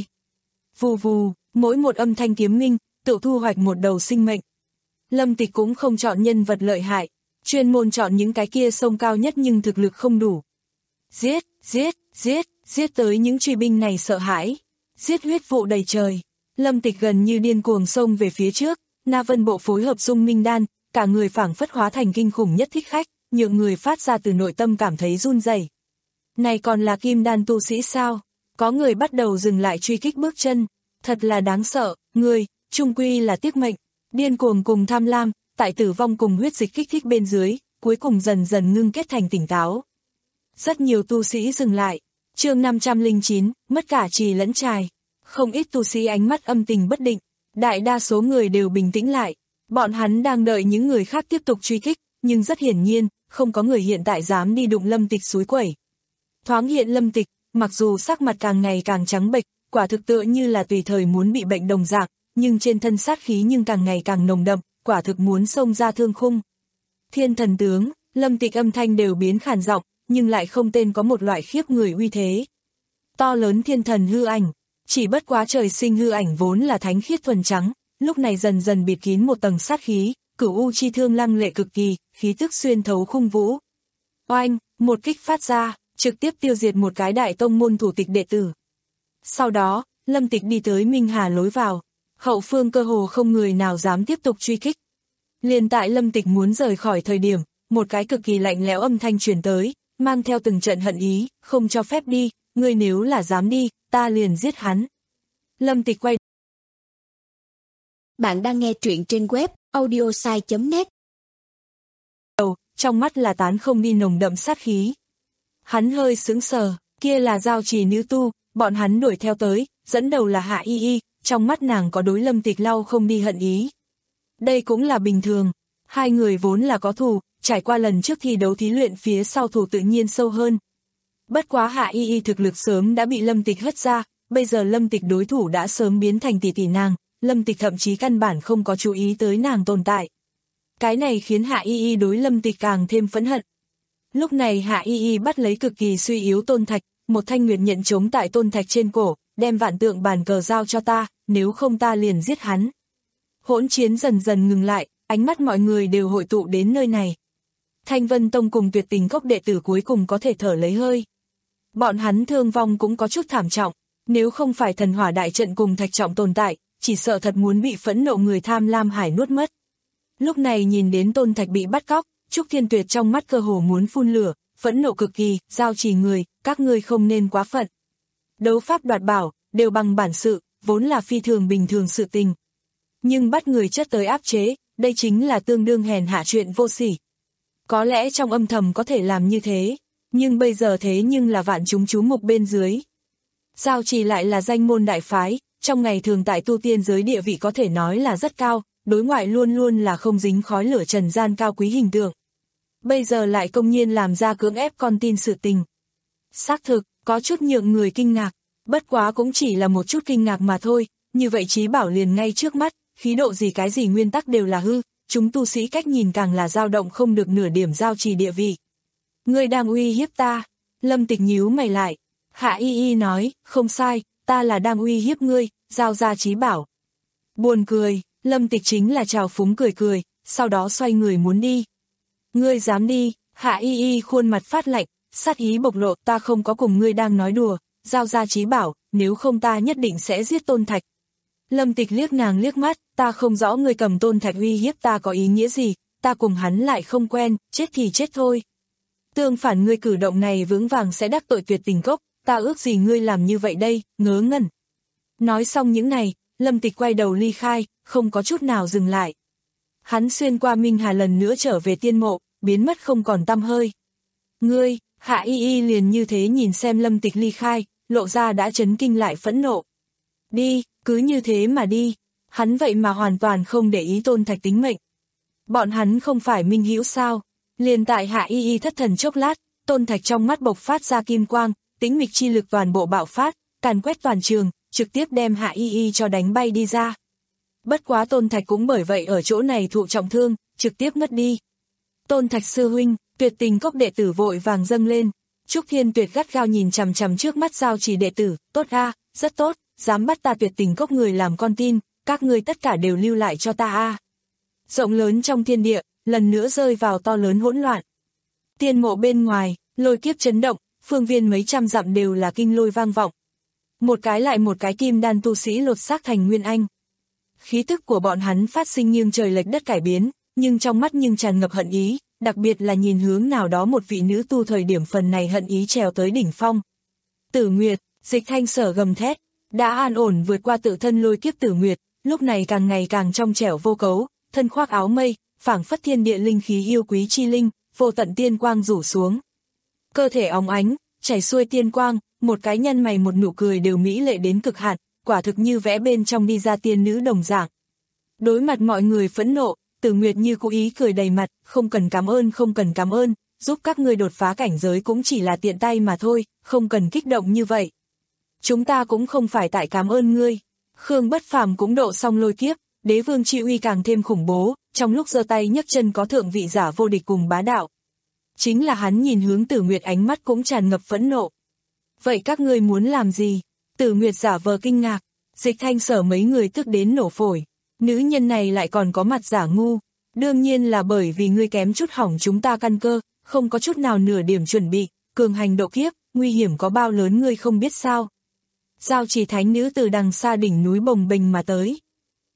Vù vù, mỗi một âm thanh kiếm minh, tự thu hoạch một đầu sinh mệnh. Lâm Tịch cũng không chọn nhân vật lợi hại, chuyên môn chọn những cái kia sông cao nhất nhưng thực lực không đủ. Giết, giết, giết, giết tới những truy binh này sợ hãi, giết huyết vụ đầy trời. Lâm Tịch gần như điên cuồng xông về phía trước, Na Vân Bộ phối hợp dung minh đan, cả người phảng phất hóa thành kinh khủng nhất thích khách, nhượng người phát ra từ nội tâm cảm thấy run rẩy. Này còn là kim đan tu sĩ sao? Có người bắt đầu dừng lại truy kích bước chân, thật là đáng sợ, người, chung quy là tiếc mệnh, điên cuồng cùng tham lam, tại tử vong cùng huyết dịch kích thích bên dưới, cuối cùng dần dần ngưng kết thành tỉnh táo. Rất nhiều tu sĩ dừng lại, chương năm trăm lẻ chín, mất cả trì lẫn trài. Không ít tu sĩ ánh mắt âm tình bất định, đại đa số người đều bình tĩnh lại, bọn hắn đang đợi những người khác tiếp tục truy kích, nhưng rất hiển nhiên, không có người hiện tại dám đi đụng Lâm Tịch suối quẩy. Thoáng hiện Lâm Tịch, mặc dù sắc mặt càng ngày càng trắng bệch, quả thực tựa như là tùy thời muốn bị bệnh đồng dạng, nhưng trên thân sát khí nhưng càng ngày càng nồng đậm, quả thực muốn xông ra thương khung. Thiên thần tướng, Lâm Tịch âm thanh đều biến khàn giọng, nhưng lại không tên có một loại khiếp người uy thế. To lớn thiên thần hư ảnh, chỉ bất quá trời sinh hư ảnh vốn là thánh khiết thuần trắng, lúc này dần dần bịt kín một tầng sát khí, cửu u chi thương lăng lệ cực kỳ, khí tức xuyên thấu khung vũ. Oanh, một kích phát ra, trực tiếp tiêu diệt một cái đại tông môn thủ tịch đệ tử. Sau đó, Lâm Tịch đi tới Minh Hà lối vào, Hậu phương cơ hồ không người nào dám tiếp tục truy kích. Liền tại Lâm Tịch muốn rời khỏi thời điểm, một cái cực kỳ lạnh lẽo âm thanh truyền tới, mang theo từng trận hận ý, không cho phép đi, ngươi nếu là dám đi, ta liền giết hắn. Lâm Tịch quay. Bạn đang nghe truyện trên web audiosai chấm net. Đầu, trong mắt là tán không đi nồng đậm sát khí. Hắn hơi sững sờ, kia là giao trì nữ tu, bọn hắn đuổi theo tới, dẫn đầu là Hạ Y Y, trong mắt nàng có đối Lâm Tịch lau không đi hận ý. Đây cũng là bình thường, hai người vốn là có thù, trải qua lần trước thi đấu thí luyện phía sau thù tự nhiên sâu hơn. Bất quá Hạ Y Y thực lực sớm đã bị Lâm Tịch hất ra, bây giờ Lâm Tịch đối thủ đã sớm biến thành tỷ tỷ nàng, Lâm Tịch thậm chí căn bản không có chú ý tới nàng tồn tại. Cái này khiến Hạ Y Y đối Lâm Tịch càng thêm phẫn hận. Lúc này Hạ Y Y bắt lấy cực kỳ suy yếu Tôn Thạch, một thanh nguyệt nhận chống tại Tôn Thạch trên cổ, đem vạn tượng bàn cờ giao cho ta, nếu không ta liền giết hắn. Hỗn chiến dần dần ngừng lại, ánh mắt mọi người đều hội tụ đến nơi này. Thanh Vân Tông cùng Tuyệt Tình Cốc đệ tử cuối cùng có thể thở lấy hơi. Bọn hắn thương vong cũng có chút thảm trọng, nếu không phải thần hỏa đại trận cùng thạch trọng tồn tại, chỉ sợ thật muốn bị phẫn nộ người tham lam hải nuốt mất. Lúc này nhìn đến Tôn Thạch bị bắt cóc, Trúc Thiên Tuyệt trong mắt cơ hồ muốn phun lửa, phẫn nộ cực kỳ, giao chỉ người, các ngươi không nên quá phận. Đấu pháp đoạt bảo, đều bằng bản sự, vốn là phi thường bình thường sự tình. Nhưng bắt người chất tới áp chế, đây chính là tương đương hèn hạ chuyện vô sỉ. Có lẽ trong âm thầm có thể làm như thế, nhưng bây giờ thế nhưng là vạn chúng chú mục bên dưới. Giao trì lại là danh môn đại phái, trong ngày thường tại tu tiên giới địa vị có thể nói là rất cao, đối ngoại luôn luôn là không dính khói lửa trần gian cao quý hình tượng. Bây giờ lại công nhiên làm ra cưỡng ép con tin sự tình. Xác thực, có chút nhượng người kinh ngạc, bất quá cũng chỉ là một chút kinh ngạc mà thôi, như vậy Chí Bảo liền ngay trước mắt, khí độ gì cái gì nguyên tắc đều là hư, chúng tu sĩ cách nhìn càng là dao động không được nửa điểm giao trì địa vị. Ngươi đang uy hiếp ta, Lâm Tịch nhíu mày lại, Hạ Y Y nói, không sai, ta là đang uy hiếp ngươi, giao ra Chí Bảo. Buồn cười, Lâm Tịch chính là trào phúng cười cười, sau đó xoay người muốn đi. Ngươi dám đi, Hạ Y Y khuôn mặt phát lạnh, sát ý bộc lộ, ta không có cùng ngươi đang nói đùa, giao ra Chí Bảo, nếu không ta nhất định sẽ giết Tôn Thạch. Lâm Tịch liếc nàng liếc mắt, ta không rõ ngươi cầm Tôn Thạch uy hiếp ta có ý nghĩa gì, ta cùng hắn lại không quen, chết thì chết thôi. Tương phản ngươi cử động này vững vàng sẽ đắc tội Tuyệt Tình Cốc, ta ước gì ngươi làm như vậy đây, ngớ ngẩn. Nói xong những này, Lâm Tịch quay đầu ly khai, không có chút nào dừng lại. Hắn xuyên qua Minh Hà lần nữa trở về tiên mộ, biến mất không còn tăm hơi. Ngươi, Hạ Y Y liền như thế nhìn xem Lâm Tịch ly khai, lộ ra đã chấn kinh lại phẫn nộ. Đi, cứ như thế mà đi, hắn vậy mà hoàn toàn không để ý Tôn Thạch tính mệnh. Bọn hắn không phải minh hữu sao, liền tại Hạ Y Y thất thần chốc lát, Tôn Thạch trong mắt bộc phát ra kim quang, tĩnh mịch chi lực toàn bộ bạo phát, càn quét toàn trường, trực tiếp đem Hạ Y Y cho đánh bay đi ra. Bất quá Tôn Thạch cũng bởi vậy ở chỗ này thụ trọng thương, trực tiếp ngất đi. Tôn Thạch sư huynh, Tuyệt Tình Cốc đệ tử vội vàng dâng lên, Trúc Thiên Tuyệt gắt gao nhìn chằm chằm trước mắt giao trì đệ tử, tốt a, rất tốt, dám bắt ta Tuyệt Tình Cốc người làm con tin, các ngươi tất cả đều lưu lại cho ta a. Rộng lớn trong thiên địa, lần nữa rơi vào to lớn hỗn loạn. Tiên mộ bên ngoài, lôi kiếp chấn động, phương viên mấy trăm dặm đều là kinh lôi vang vọng. Một cái lại một cái kim đan tu sĩ lột xác thành nguyên anh. Khí tức của bọn hắn phát sinh nghiêng trời lệch đất cải biến, nhưng trong mắt nhưng tràn ngập hận ý, đặc biệt là nhìn hướng nào đó một vị nữ tu thời điểm phần này hận ý trèo tới đỉnh phong. Tử Nguyệt, Dịch Thanh Sở gầm thét, đã an ổn vượt qua tự thân lôi kiếp Tử Nguyệt, lúc này càng ngày càng trong trẻo vô cấu, thân khoác áo mây, phảng phất thiên địa linh khí yêu quý chi linh, vô tận tiên quang rủ xuống. Cơ thể óng ánh, chảy xuôi tiên quang, một cái nhân mày một nụ cười đều mỹ lệ đến cực hạn, quả thực như vẽ bên trong đi ra tiên nữ đồng dạng. Đối mặt mọi người phẫn nộ, Tử Nguyệt như cố ý cười đầy mặt, không cần cảm ơn không cần cảm ơn, giúp các ngươi đột phá cảnh giới cũng chỉ là tiện tay mà thôi, không cần kích động như vậy. Chúng ta cũng không phải tại cảm ơn ngươi. Khương Bất Phàm cũng độ xong lôi kiếp, đế vương chi uy càng thêm khủng bố, trong lúc giơ tay nhấc chân có thượng vị giả vô địch cùng bá đạo. Chính là hắn nhìn hướng Tử Nguyệt ánh mắt cũng tràn ngập phẫn nộ. Vậy các ngươi muốn làm gì? Tử Nguyệt giả vờ kinh ngạc, Dịch Thanh Sở mấy người tức đến nổ phổi. Nữ nhân này lại còn có mặt giả ngu, đương nhiên là bởi vì ngươi kém chút hỏng chúng ta căn cơ, không có chút nào nửa điểm chuẩn bị, cường hành độ kiếp, nguy hiểm có bao lớn ngươi không biết sao. Giao Trì thánh nữ từ đằng xa đỉnh núi bồng bềnh mà tới.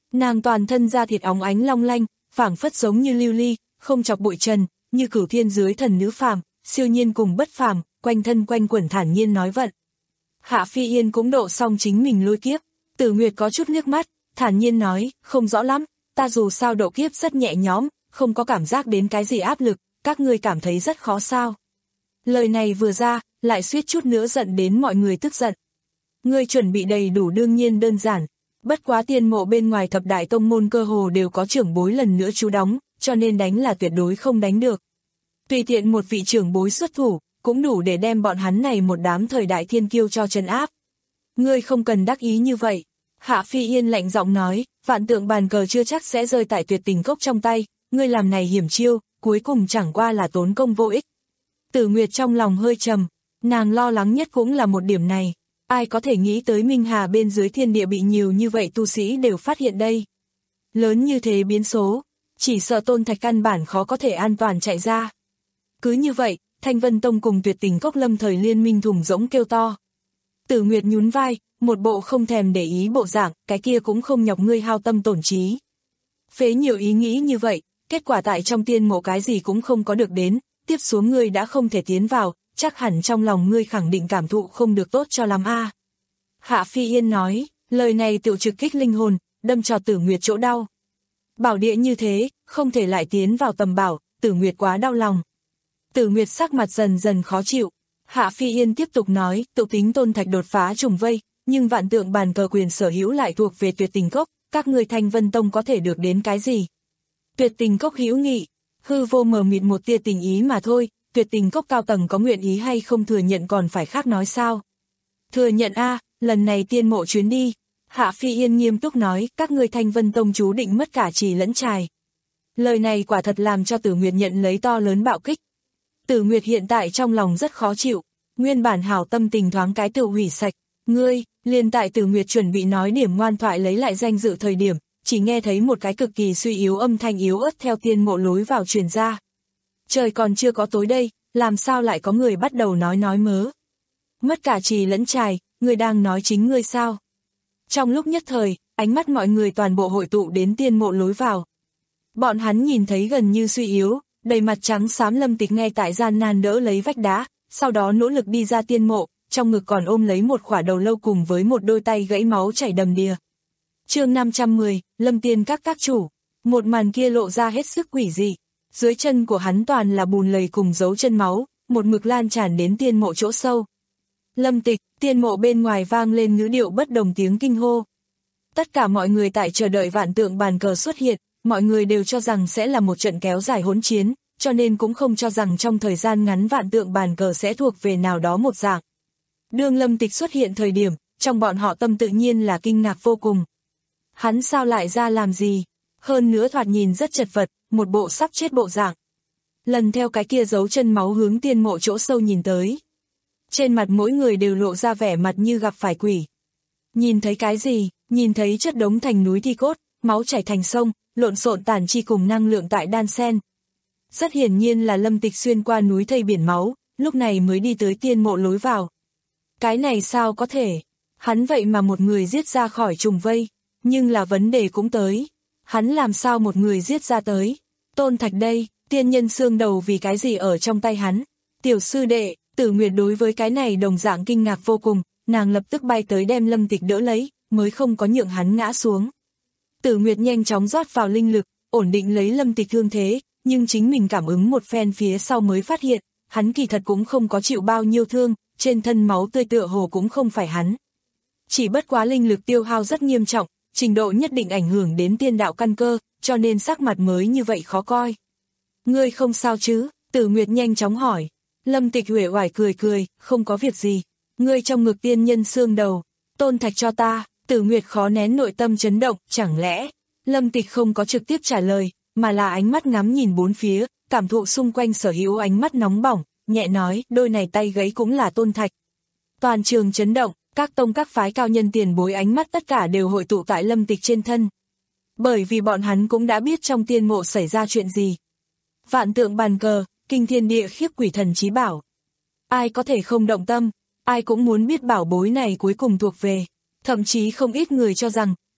Nàng toàn thân da thịt óng ánh long lanh, phảng phất giống như lưu ly, không chọc bụi trần, như cửu thiên dưới thần nữ phàm, siêu nhiên cùng bất phàm, quanh thân quanh quẩn thản nhiên nói vận. Hạ Phi Yên cũng độ xong chính mình lôi kiếp, Tử Nguyệt có chút liếc mắt, thản nhiên nói, không rõ lắm, ta dù sao độ kiếp rất nhẹ nhõm, không có cảm giác đến cái gì áp lực, các ngươi cảm thấy rất khó sao. Lời này vừa ra, lại suýt chút nữa giận đến mọi người tức giận. Ngươi chuẩn bị đầy đủ đương nhiên đơn giản, bất quá tiên mộ bên ngoài thập đại tông môn cơ hồ đều có trưởng bối lần nữa trú đóng, cho nên đánh là tuyệt đối không đánh được. Tùy tiện một vị trưởng bối xuất thủ, cũng đủ để đem bọn hắn này một đám thời đại thiên kiêu cho trấn áp. Ngươi không cần đắc ý như vậy. Hạ Phi Yên lạnh giọng nói, vạn tượng bàn cờ chưa chắc sẽ rơi tại tuyệt tình cốc trong tay, ngươi làm này hiểm chiêu, cuối cùng chẳng qua là tốn công vô ích. Tử Nguyệt trong lòng hơi trầm, nàng lo lắng nhất cũng là một điểm này. Ai có thể nghĩ tới Minh Hà bên dưới thiên địa bị nhiều như vậy tu sĩ đều phát hiện đây. Lớn như thế biến số, chỉ sợ Tôn Thạch căn bản khó có thể an toàn chạy ra. Cứ như vậy, Thanh Vân Tông cùng tuyệt tình cốc lâm thời liên minh thùng rỗng kêu to. Tử Nguyệt nhún vai, một bộ không thèm để ý bộ dạng, cái kia cũng không nhọc ngươi hao tâm tổn trí. Phế nhiều ý nghĩ như vậy, kết quả tại trong tiên mộ cái gì cũng không có được đến, tiếp xuống ngươi đã không thể tiến vào, chắc hẳn trong lòng ngươi khẳng định cảm thụ không được tốt cho lắm a. Hạ Phi Yên nói, lời này tự trực kích linh hồn, đâm cho Tử Nguyệt chỗ đau. Bảo địa như thế, không thể lại tiến vào tầm bảo, Tử Nguyệt quá đau lòng. Tử Nguyệt sắc mặt dần dần khó chịu. Hạ Phi Yên tiếp tục nói, tự tính Tôn Thạch đột phá trùng vây, nhưng vạn tượng bàn cờ quyền sở hữu lại thuộc về tuyệt tình cốc, các ngươi Thanh Vân Tông có thể được đến cái gì? Tuyệt tình cốc hữu nghị, hư vô mờ mịt một tia tình ý mà thôi, tuyệt tình cốc cao tầng có nguyện ý hay không thừa nhận còn phải khác nói sao? Thừa nhận a, lần này tiên mộ chuyến đi. Hạ Phi Yên nghiêm túc nói, các ngươi Thanh Vân Tông chú định mất cả trì lẫn trài. Lời này quả thật làm cho Tử Nguyệt nhận lấy to lớn bạo kích. Tử Nguyệt hiện tại trong lòng rất khó chịu, nguyên bản hảo tâm tình thoáng cái tự hủy sạch. Ngươi, liền tại Tử Nguyệt chuẩn bị nói điểm ngoan thoại lấy lại danh dự thời điểm, chỉ nghe thấy một cái cực kỳ suy yếu âm thanh yếu ớt theo tiên mộ lối vào truyền ra. Trời còn chưa có tối đây, làm sao lại có người bắt đầu nói nói mớ. Mất cả trì lẫn trài, ngươi đang nói chính ngươi sao? Trong lúc nhất thời, ánh mắt mọi người toàn bộ hội tụ đến tiên mộ lối vào. Bọn hắn nhìn thấy gần như suy yếu, đầy mặt trắng xám Lâm Tịch ngay tại gian nan đỡ lấy vách đá, sau đó nỗ lực đi ra tiên mộ, trong ngực còn ôm lấy một khỏa đầu lâu cùng với một đôi tay gãy máu chảy đầm đìa. Chương năm trăm mười, Lâm Tiên các các chủ. Một màn kia lộ ra hết sức quỷ dị. Dưới chân của hắn toàn là bùn lầy cùng dấu chân máu, một mực lan tràn đến tiên mộ chỗ sâu. Lâm Tịch, tiên mộ bên ngoài vang lên ngữ điệu bất đồng tiếng kinh hô. Tất cả mọi người tại chờ đợi vạn tượng bàn cờ xuất hiện, mọi người đều cho rằng sẽ là một trận kéo dài hỗn chiến, cho nên cũng không cho rằng trong thời gian ngắn vạn tượng bàn cờ sẽ thuộc về nào đó một dạng. Đương Lâm Tịch xuất hiện thời điểm, trong bọn họ tâm tự nhiên là kinh ngạc vô cùng. Hắn sao lại ra làm gì? Hơn nữa thoạt nhìn rất chật vật, một bộ sắp chết bộ dạng. Lần theo cái kia dấu chân máu hướng tiên mộ chỗ sâu nhìn tới. Trên mặt mỗi người đều lộ ra vẻ mặt như gặp phải quỷ. Nhìn thấy cái gì? Nhìn thấy chất đống thành núi thi cốt, máu chảy thành sông, lộn xộn tàn chi cùng năng lượng tại đan sen. Rất hiển nhiên là Lâm Tịch xuyên qua núi thây biển máu, lúc này mới đi tới tiên mộ lối vào. Cái này sao có thể? Hắn vậy mà một người giết ra khỏi trùng vây, nhưng là vấn đề cũng tới. Hắn làm sao một người giết ra tới? Tôn Thạch đây, tiên nhân xương đầu vì cái gì ở trong tay hắn? Tiểu sư đệ, Tử Nguyệt đối với cái này đồng dạng kinh ngạc vô cùng, nàng lập tức bay tới đem Lâm Tịch đỡ lấy, mới không có nhượng hắn ngã xuống. Tử Nguyệt nhanh chóng rót vào linh lực, ổn định lấy Lâm Tịch thương thế, nhưng chính mình cảm ứng một phen phía sau mới phát hiện, hắn kỳ thật cũng không có chịu bao nhiêu thương, trên thân máu tươi tựa hồ cũng không phải hắn. Chỉ bất quá linh lực tiêu hao rất nghiêm trọng, trình độ nhất định ảnh hưởng đến tiên đạo căn cơ, cho nên sắc mặt mới như vậy khó coi. Ngươi không sao chứ? Tử Nguyệt nhanh chóng hỏi. Lâm Tịch uể oải cười cười, không có việc gì. Ngươi trong ngực tiên nhân xương đầu, Tôn Thạch cho ta. Tử Nguyệt khó nén nội tâm chấn động, chẳng lẽ? Lâm Tịch không có trực tiếp trả lời, mà là ánh mắt ngắm nhìn bốn phía, cảm thụ xung quanh sở hữu ánh mắt nóng bỏng, nhẹ nói, đôi này tay gãy cũng là Tôn Thạch. Toàn trường chấn động, các tông các phái cao nhân tiền bối ánh mắt tất cả đều hội tụ tại Lâm Tịch trên thân. Bởi vì bọn hắn cũng đã biết trong tiên mộ xảy ra chuyện gì. Vạn tượng bàn cờ, kinh thiên địa khiếp quỷ thần chí bảo. Ai có thể không động tâm, ai cũng muốn biết bảo bối này cuối cùng thuộc về. Thậm chí không ít người cho rằng,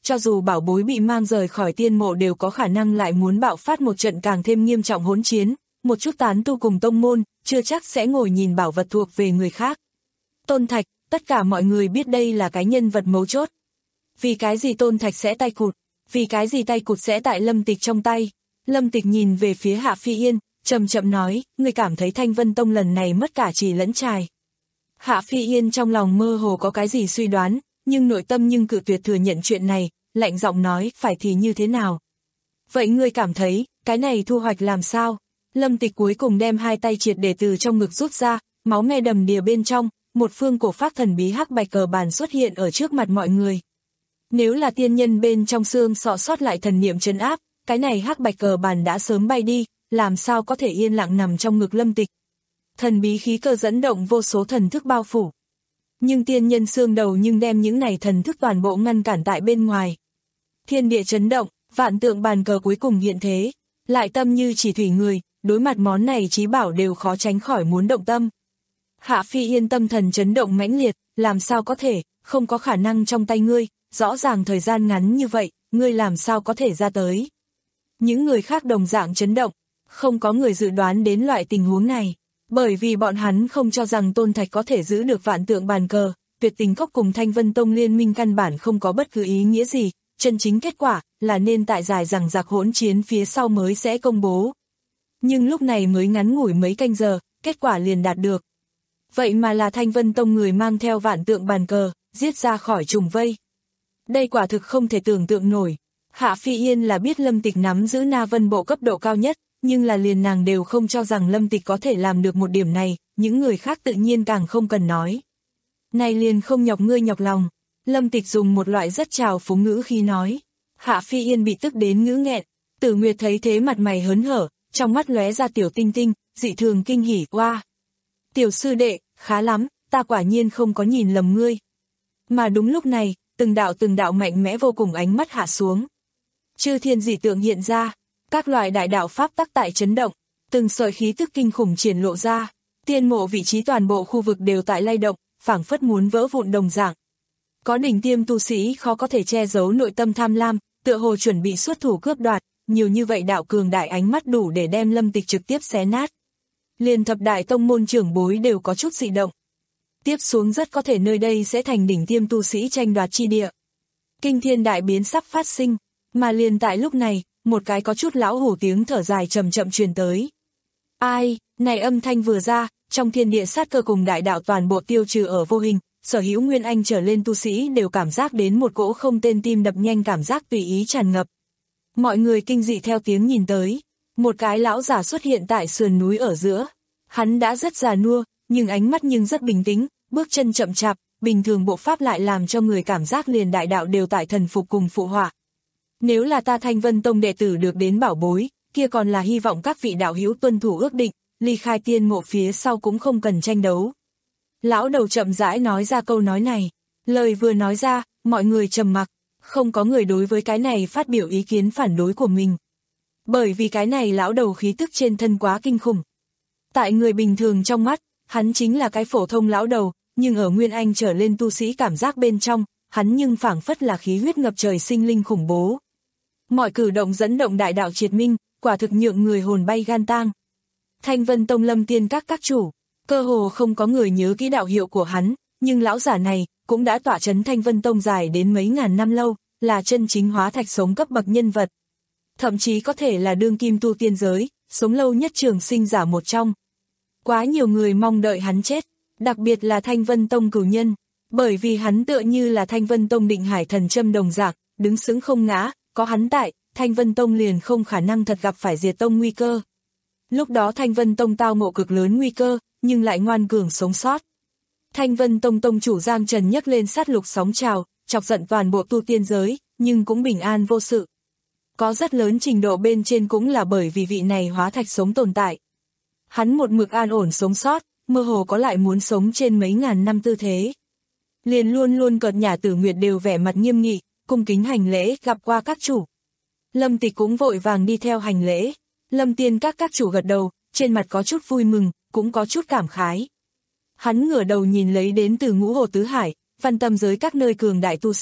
cho dù bảo bối bị mang rời khỏi tiên mộ đều có khả năng lại muốn bạo phát một trận càng thêm nghiêm trọng hỗn chiến, một chút tán tu cùng tông môn, chưa chắc sẽ ngồi nhìn bảo vật thuộc về người khác. Tôn Thạch, tất cả mọi người biết đây là cái nhân vật mấu chốt. Vì cái gì Tôn Thạch sẽ tay cụt? Vì cái gì tay cụt sẽ tại Lâm Tịch trong tay? Lâm Tịch nhìn về phía Hạ Phi Yên, chậm chậm nói, người cảm thấy Thanh Vân Tông lần này mất cả trì lẫn trài. Hạ Phi Yên trong lòng mơ hồ có cái gì suy đoán, nhưng nội tâm nhưng cự tuyệt thừa nhận chuyện này, lạnh giọng nói, phải thì như thế nào? Vậy ngươi cảm thấy, cái này thu hoạch làm sao? Lâm Tịch cuối cùng đem hai tay triệt để từ trong ngực rút ra, máu me đầm đìa bên trong, một phương cổ phác thần bí hắc bạch cờ bàn xuất hiện ở trước mặt mọi người. Nếu là tiên nhân bên trong xương sọ sót lại thần niệm trấn áp, cái này hắc bạch cờ bàn đã sớm bay đi, làm sao có thể yên lặng nằm trong ngực Lâm Tịch. Thần bí khí cơ dẫn động vô số thần thức bao phủ. Nhưng tiên nhân xương đầu nhưng đem những này thần thức toàn bộ ngăn cản tại bên ngoài. Thiên địa chấn động, vạn tượng bàn cờ cuối cùng hiện thế, lại tâm như chỉ thủy người, đối mặt món này chí bảo đều khó tránh khỏi muốn động tâm. Hạ Phi Yên tâm thần chấn động mãnh liệt, làm sao có thể, không có khả năng trong tay ngươi, rõ ràng thời gian ngắn như vậy, ngươi làm sao có thể ra tới. Những người khác đồng dạng chấn động, không có người dự đoán đến loại tình huống này, bởi vì bọn hắn không cho rằng Tôn Thạch có thể giữ được vạn tượng bàn cờ, Tuyệt Tình Cốc cùng Thanh Vân Tông liên minh căn bản không có bất cứ ý nghĩa gì, chân chính kết quả là nên tại dài rằng giặc hỗn chiến phía sau mới sẽ công bố. Nhưng lúc này mới ngắn ngủi mấy canh giờ, kết quả liền đạt được. Vậy mà là Thanh Vân Tông người mang theo vạn tượng bàn cờ, giết ra khỏi trùng vây. Đây quả thực không thể tưởng tượng nổi. Hạ Phi Yên là biết Lâm Tịch nắm giữ Na Vân bộ cấp độ cao nhất, nhưng là liền nàng đều không cho rằng Lâm Tịch có thể làm được một điểm này, những người khác tự nhiên càng không cần nói. Này liền không nhọc ngươi nhọc lòng. Lâm Tịch dùng một loại rất trào phúng ngữ khi nói. Hạ Phi Yên bị tức đến ngữ nghẹn, Tử Nguyệt thấy thế mặt mày hớn hở, trong mắt lóe ra tiểu tinh tinh, dị thường kinh hỉ, oa. Tiểu sư đệ, khá lắm, ta quả nhiên không có nhìn lầm ngươi. Mà đúng lúc này, từng đạo từng đạo mạnh mẽ vô cùng ánh mắt hạ xuống. Chư thiên dị tượng hiện ra, các loại đại đạo pháp tắc tại chấn động, từng sợi khí tức kinh khủng triển lộ ra, tiên mộ vị trí toàn bộ khu vực đều tại lay động, phảng phất muốn vỡ vụn đồng dạng. Có đỉnh tiêm tu sĩ khó có thể che giấu nội tâm tham lam, tựa hồ chuẩn bị xuất thủ cướp đoạt, nhiều như vậy đạo cường đại ánh mắt đủ để đem Lâm Tịch trực tiếp xé nát. Liền thập đại tông môn trưởng bối đều có chút dị động. Tiếp xuống rất có thể nơi đây sẽ thành đỉnh tiêm tu sĩ tranh đoạt chi địa. Kinh thiên đại biến sắp phát sinh, mà liền tại lúc này, một cái có chút lão hủ tiếng thở dài chậm chậm truyền tới. Ai, này âm thanh vừa ra, trong thiên địa sát cơ cùng đại đạo toàn bộ tiêu trừ ở vô hình, sở hữu nguyên anh trở lên tu sĩ đều cảm giác đến một cỗ không tên tim đập nhanh cảm giác tùy ý tràn ngập. Mọi người kinh dị theo tiếng nhìn tới, một cái lão giả xuất hiện tại sườn núi ở giữa. Hắn đã rất già nua, nhưng ánh mắt nhưng rất bình tĩnh, bước chân chậm chạp, bình thường bộ pháp lại làm cho người cảm giác liền đại đạo đều tại thần phục cùng phụ họa. Nếu là ta Thanh Vân Tông đệ tử được đến bảo bối, kia còn là hy vọng các vị đạo hữu tuân thủ ước định, ly khai tiên mộ phía sau cũng không cần tranh đấu. Lão đầu chậm rãi nói ra câu nói này, lời vừa nói ra, mọi người trầm mặc, không có người đối với cái này phát biểu ý kiến phản đối của mình. Bởi vì cái này lão đầu khí tức trên thân quá kinh khủng. Tại người bình thường trong mắt, hắn chính là cái phổ thông lão đầu, nhưng ở Nguyên Anh trở lên tu sĩ cảm giác bên trong, hắn nhưng phảng phất là khí huyết ngập trời sinh linh khủng bố. Mọi cử động dẫn động đại đạo triệt minh, quả thực nhượng người hồn bay gan tang. Thanh Vân Tông Lâm Tiên các các chủ, cơ hồ không có người nhớ kỹ đạo hiệu của hắn, nhưng lão giả này cũng đã tọa chấn Thanh Vân Tông dài đến mấy ngàn năm lâu, là chân chính hóa thạch sống cấp bậc nhân vật. Thậm chí có thể là đương kim tu tiên giới, sống lâu nhất trường sinh giả một trong. Quá nhiều người mong đợi hắn chết, đặc biệt là Thanh Vân Tông cửu nhân, bởi vì hắn tựa như là Thanh Vân Tông định hải thần châm đồng dạng, đứng sững không ngã, có hắn tại, Thanh Vân Tông liền không khả năng thật gặp phải diệt tông nguy cơ. Lúc đó Thanh Vân Tông tao ngộ cực lớn nguy cơ, nhưng lại ngoan cường sống sót. Thanh Vân Tông tông chủ Giang Trần nhấc lên sát lục sóng trào, chọc giận toàn bộ tu tiên giới, nhưng cũng bình an vô sự. Có rất lớn trình độ bên trên cũng là bởi vì vị này hóa thạch sống tồn tại. Hắn một mực an ổn sống sót, mơ hồ có lại muốn sống trên mấy ngàn năm tư thế. Liền luôn luôn cợt nhả Tử Nguyệt đều vẻ mặt nghiêm nghị, cung kính hành lễ gặp qua các chủ. Lâm Tịch cũng vội vàng đi theo hành lễ. Lâm Tiên các các chủ gật đầu, trên mặt có chút vui mừng, cũng có chút cảm khái. Hắn ngửa đầu nhìn lấy đến từ Ngũ Hồ Tứ Hải, Văn Tâm giới các nơi cường đại tu sĩ,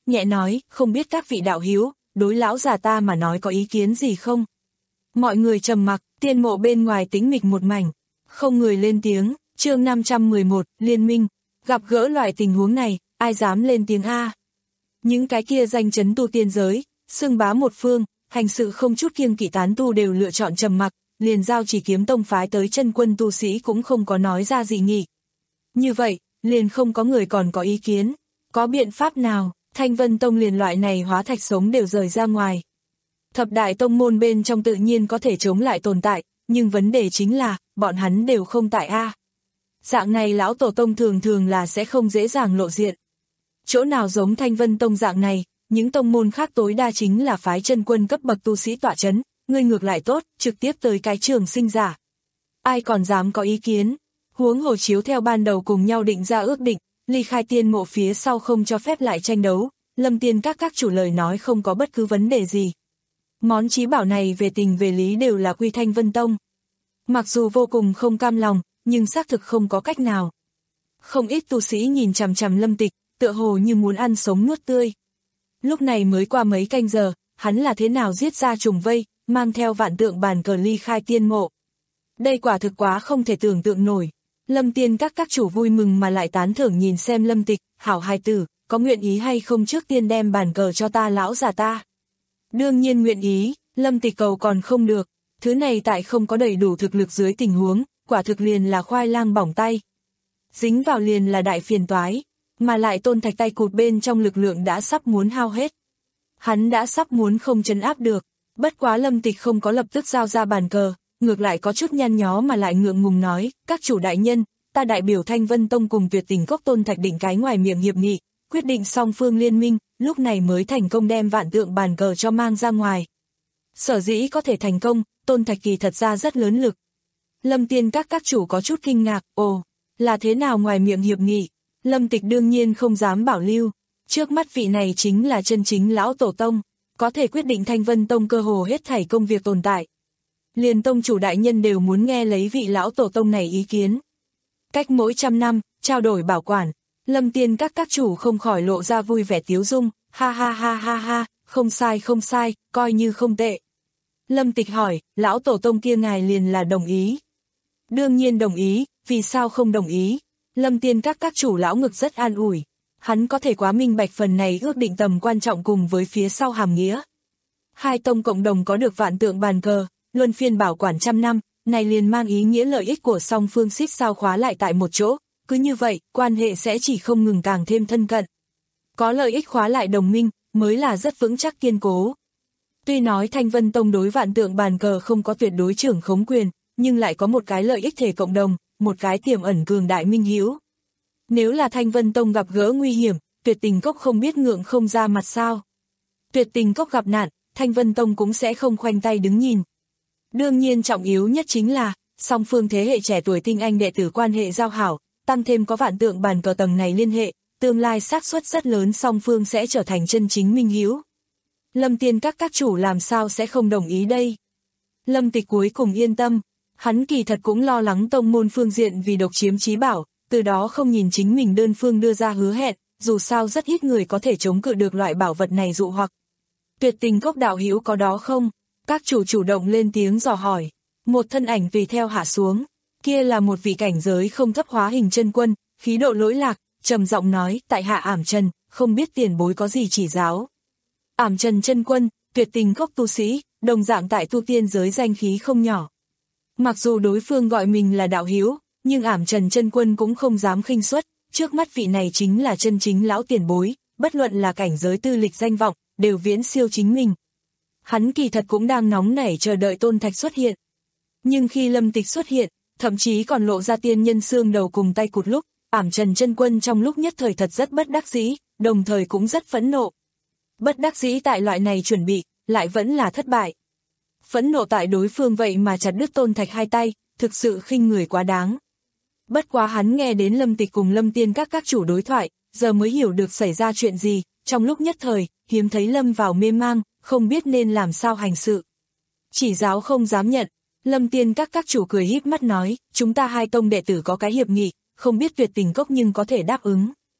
nhẹ nói, không biết các vị đạo hữu, đối lão già ta mà nói có ý kiến gì không? Mọi người trầm mặc, tiên mộ bên ngoài tĩnh mịch một mảnh, không người lên tiếng. Chương năm trăm mười một, Liên minh, gặp gỡ loại tình huống này, ai dám lên tiếng A. Những cái kia danh chấn tu tiên giới, xưng bá một phương, hành sự không chút kiêng kỵ tán tu đều lựa chọn trầm mặc, liền giao Chỉ Kiếm Tông phái tới chân quân tu sĩ cũng không có nói ra gì nghị. Như vậy, liền không có người còn có ý kiến, có biện pháp nào, Thanh Vân Tông liền loại này hóa thạch sống đều rời ra ngoài. Thập đại tông môn bên trong tự nhiên có thể chống lại tồn tại, nhưng vấn đề chính là, bọn hắn đều không tại A. Dạng này lão tổ tông thường thường là sẽ không dễ dàng lộ diện. Chỗ nào giống Thanh Vân Tông dạng này, những tông môn khác tối đa chính là phái chân quân cấp bậc tu sĩ tọa chấn, ngươi ngược lại tốt, trực tiếp tới cái trường sinh giả. Ai còn dám có ý kiến, huống hồ chiếu theo ban đầu cùng nhau định ra ước định, ly khai tiên mộ phía sau không cho phép lại tranh đấu, Lâm Tiên các các chủ lời nói không có bất cứ vấn đề gì. Món chí bảo này về tình về lý đều là quy Thanh Vân Tông. Mặc dù vô cùng không cam lòng, nhưng xác thực không có cách nào. Không ít tu sĩ nhìn chằm chằm Lâm Tịch, tựa hồ như muốn ăn sống nuốt tươi. Lúc này mới qua mấy canh giờ, hắn là thế nào giết ra trùng vây, mang theo vạn tượng bàn cờ ly khai tiên mộ. Đây quả thực quá không thể tưởng tượng nổi. Lâm Tiên các các chủ vui mừng mà lại tán thưởng nhìn xem Lâm Tịch, hảo hài tử, có nguyện ý hay không trước tiên đem bàn cờ cho ta lão già ta. Đương nhiên nguyện ý, Lâm Tịch cầu còn không được, thứ này tại không có đầy đủ thực lực dưới tình huống, quả thực liền là khoai lang bỏng tay. Dính vào liền là đại phiền toái, mà lại Tôn Thạch tay cụt bên trong lực lượng đã sắp muốn hao hết. Hắn đã sắp muốn không trấn áp được, bất quá Lâm Tịch không có lập tức giao ra bàn cờ, ngược lại có chút nhăn nhó mà lại ngượng ngùng nói, các chủ đại nhân, ta đại biểu Thanh Vân Tông cùng Tuyệt Tình Cốc Tôn Thạch định cái ngoài miệng hiệp nghị, quyết định song phương liên minh, lúc này mới thành công đem vạn tượng bàn cờ cho mang ra ngoài. Sở dĩ có thể thành công, Tôn Thạch kỳ thật ra rất lớn lực. Lâm Tiên các các chủ có chút kinh ngạc, ồ, là thế nào ngoài miệng hiệp nghị? Lâm Tịch đương nhiên không dám bảo lưu, trước mắt vị này chính là chân chính lão tổ tông, có thể quyết định Thanh Vân Tông cơ hồ hết thảy công việc tồn tại. Liền tông chủ đại nhân đều muốn nghe lấy vị lão tổ tông này ý kiến. Cách mỗi trăm năm, trao đổi bảo quản, Lâm Tiên các các chủ không khỏi lộ ra vui vẻ tiếu dung, ha ha ha ha ha, không sai không sai, coi như không tệ. Lâm Tịch hỏi, lão tổ tông kia ngài liền là đồng ý. Đương nhiên đồng ý, vì sao không đồng ý? Lâm Tiên các các chủ lão ngực rất an ủi, hắn có thể quá minh bạch phần này ước định tầm quan trọng cùng với phía sau hàm nghĩa. Hai tông cộng đồng có được vạn tượng bàn cờ, luân phiên bảo quản trăm năm, này liền mang ý nghĩa lợi ích của song phương xích sao khóa lại tại một chỗ, cứ như vậy, quan hệ sẽ chỉ không ngừng càng thêm thân cận. Có lợi ích khóa lại đồng minh, mới là rất vững chắc kiên cố. Tuy nói Thanh Vân Tông đối vạn tượng bàn cờ không có tuyệt đối trưởng khống quyền, nhưng lại có một cái lợi ích thể cộng đồng, một cái tiềm ẩn cường đại minh hữu. Nếu là Thanh Vân Tông gặp gỡ nguy hiểm, Tuyệt Tình Cốc không biết ngượng không ra mặt sao. Tuyệt Tình Cốc gặp nạn, Thanh Vân Tông cũng sẽ không khoanh tay đứng nhìn. Đương nhiên trọng yếu nhất chính là, song phương thế hệ trẻ tuổi tinh anh đệ tử quan hệ giao hảo, tăng thêm có vạn tượng bàn cờ tầng này liên hệ, tương lai xác suất rất lớn song phương sẽ trở thành chân chính minh hữu. Lâm Tiên các các chủ làm sao sẽ không đồng ý đây? Lâm Tịch cuối cùng yên tâm, hắn kỳ thật cũng lo lắng tông môn phương diện vì độc chiếm chí bảo, từ đó không nhìn chính mình đơn phương đưa ra hứa hẹn, dù sao rất ít người có thể chống cự được loại bảo vật này dụ hoặc. Tuyệt Tình Cốc đạo hữu có đó không? Các chủ chủ động lên tiếng dò hỏi, một thân ảnh tùy theo hạ xuống, kia là một vị cảnh giới không thấp hóa hình chân quân, khí độ lỗi lạc, trầm giọng nói, tại hạ Ảm Trần, không biết tiền bối có gì chỉ giáo. Ảm Trần chân quân, Tuyệt Tình Cốc tu sĩ, đồng dạng tại tu tiên giới danh khí không nhỏ. Mặc dù đối phương gọi mình là đạo hữu, nhưng Ảm Trần chân quân cũng không dám khinh suất, trước mắt vị này chính là chân chính lão tiền bối, bất luận là cảnh giới tư lịch danh vọng, đều viễn siêu chính mình. Hắn kỳ thật cũng đang nóng nảy chờ đợi Tôn Thạch xuất hiện. Nhưng khi Lâm Tịch xuất hiện, thậm chí còn lộ ra tiên nhân xương đầu cùng tay cụt lúc, Ảm Trần chân quân trong lúc nhất thời thật rất bất đắc dĩ, đồng thời cũng rất phẫn nộ. Bất đắc dĩ tại loại này chuẩn bị, lại vẫn là thất bại. Phẫn nộ tại đối phương vậy mà chặt đứt Tôn Thạch hai tay, thực sự khinh người quá đáng. Bất quá hắn nghe đến Lâm Tịch cùng Lâm Tiên các các chủ đối thoại, giờ mới hiểu được xảy ra chuyện gì, trong lúc nhất thời, hiếm thấy Lâm vào mê mang, không biết nên làm sao hành sự. Chỉ giáo không dám nhận, Lâm Tiên các các chủ cười híp mắt nói, chúng ta hai tông đệ tử có cái hiệp nghị, không biết Tuyệt Tình Cốc nhưng có thể đáp ứng.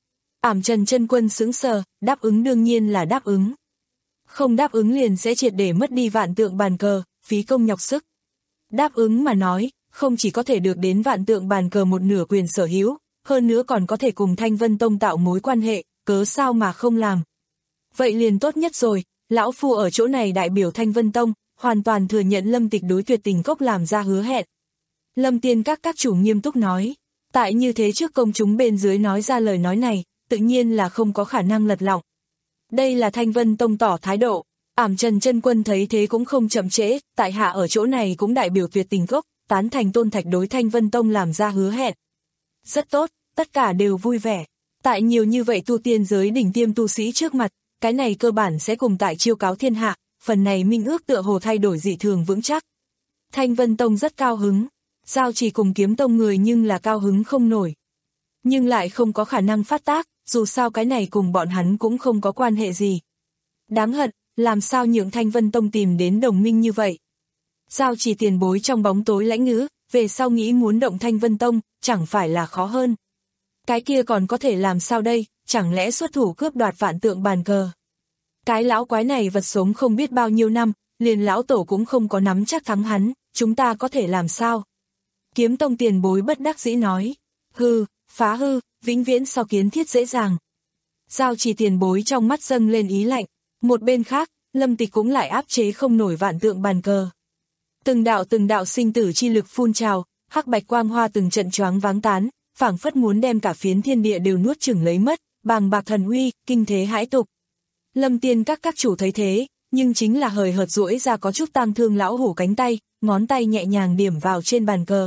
Ảm Trần chân quân sững sờ, đáp ứng đương nhiên là đáp ứng. Không đáp ứng liền sẽ triệt để mất đi vạn tượng bàn cờ, phí công nhọc sức. Đáp ứng mà nói, không chỉ có thể được đến vạn tượng bàn cờ một nửa quyền sở hữu, hơn nữa còn có thể cùng Thanh Vân Tông tạo mối quan hệ, cớ sao mà không làm. Vậy liền tốt nhất rồi, lão phu ở chỗ này đại biểu Thanh Vân Tông, hoàn toàn thừa nhận Lâm Tịch đối Tuyệt Tình Cốc làm ra hứa hẹn. Lâm Tiên các các chủ nghiêm túc nói, tại như thế trước công chúng bên dưới nói ra lời nói này, tự nhiên là không có khả năng lật lọng. Đây là Thanh Vân Tông tỏ thái độ. Ảm Trần chân quân thấy thế cũng không chậm trễ, tại hạ ở chỗ này cũng đại biểu Tuyệt Tình Cốc, tán thành Tôn Thạch đối Thanh Vân Tông làm ra hứa hẹn. Rất tốt, tất cả đều vui vẻ. Tại nhiều như vậy tu tiên giới đỉnh tiêm tu sĩ trước mặt, cái này cơ bản sẽ cùng tại chiêu cáo thiên hạ, phần này minh ước tựa hồ thay đổi dị thường vững chắc. Thanh Vân Tông rất cao hứng, Giao Chỉ cùng Kiếm Tông người nhưng là cao hứng không nổi. Nhưng lại không có khả năng phát tác, dù sao cái này cùng bọn hắn cũng không có quan hệ gì. Đáng hận, làm sao nhượng Thanh Vân Tông tìm đến đồng minh như vậy. Giao Chỉ tiền bối trong bóng tối lãnh ngữ, về sau nghĩ muốn động Thanh Vân Tông, chẳng phải là khó hơn. Cái kia còn có thể làm sao đây, chẳng lẽ xuất thủ cướp đoạt vạn tượng bàn cờ. Cái lão quái này vật sống không biết bao nhiêu năm, liền lão tổ cũng không có nắm chắc thắng hắn, chúng ta có thể làm sao? Kiếm Tông tiền bối bất đắc dĩ nói, hư, phá hư, vĩnh viễn sau kiến thiết dễ dàng. Giao Chỉ tiền bối trong mắt dâng lên ý lạnh, một bên khác, Lâm Tịch cũng lại áp chế không nổi vạn tượng bàn cờ. Từng đạo từng đạo sinh tử chi lực phun trào, hắc bạch quang hoa từng trận choáng váng tán, phảng phất muốn đem cả phiến thiên địa đều nuốt chửng lấy mất, bàng bạc thần uy, kinh thế hãi tục. Lâm Tiên các các chủ thấy thế, nhưng chính là hời hợt duỗi ra có chút tang thương lão hủ cánh tay, ngón tay nhẹ nhàng điểm vào trên bàn cờ.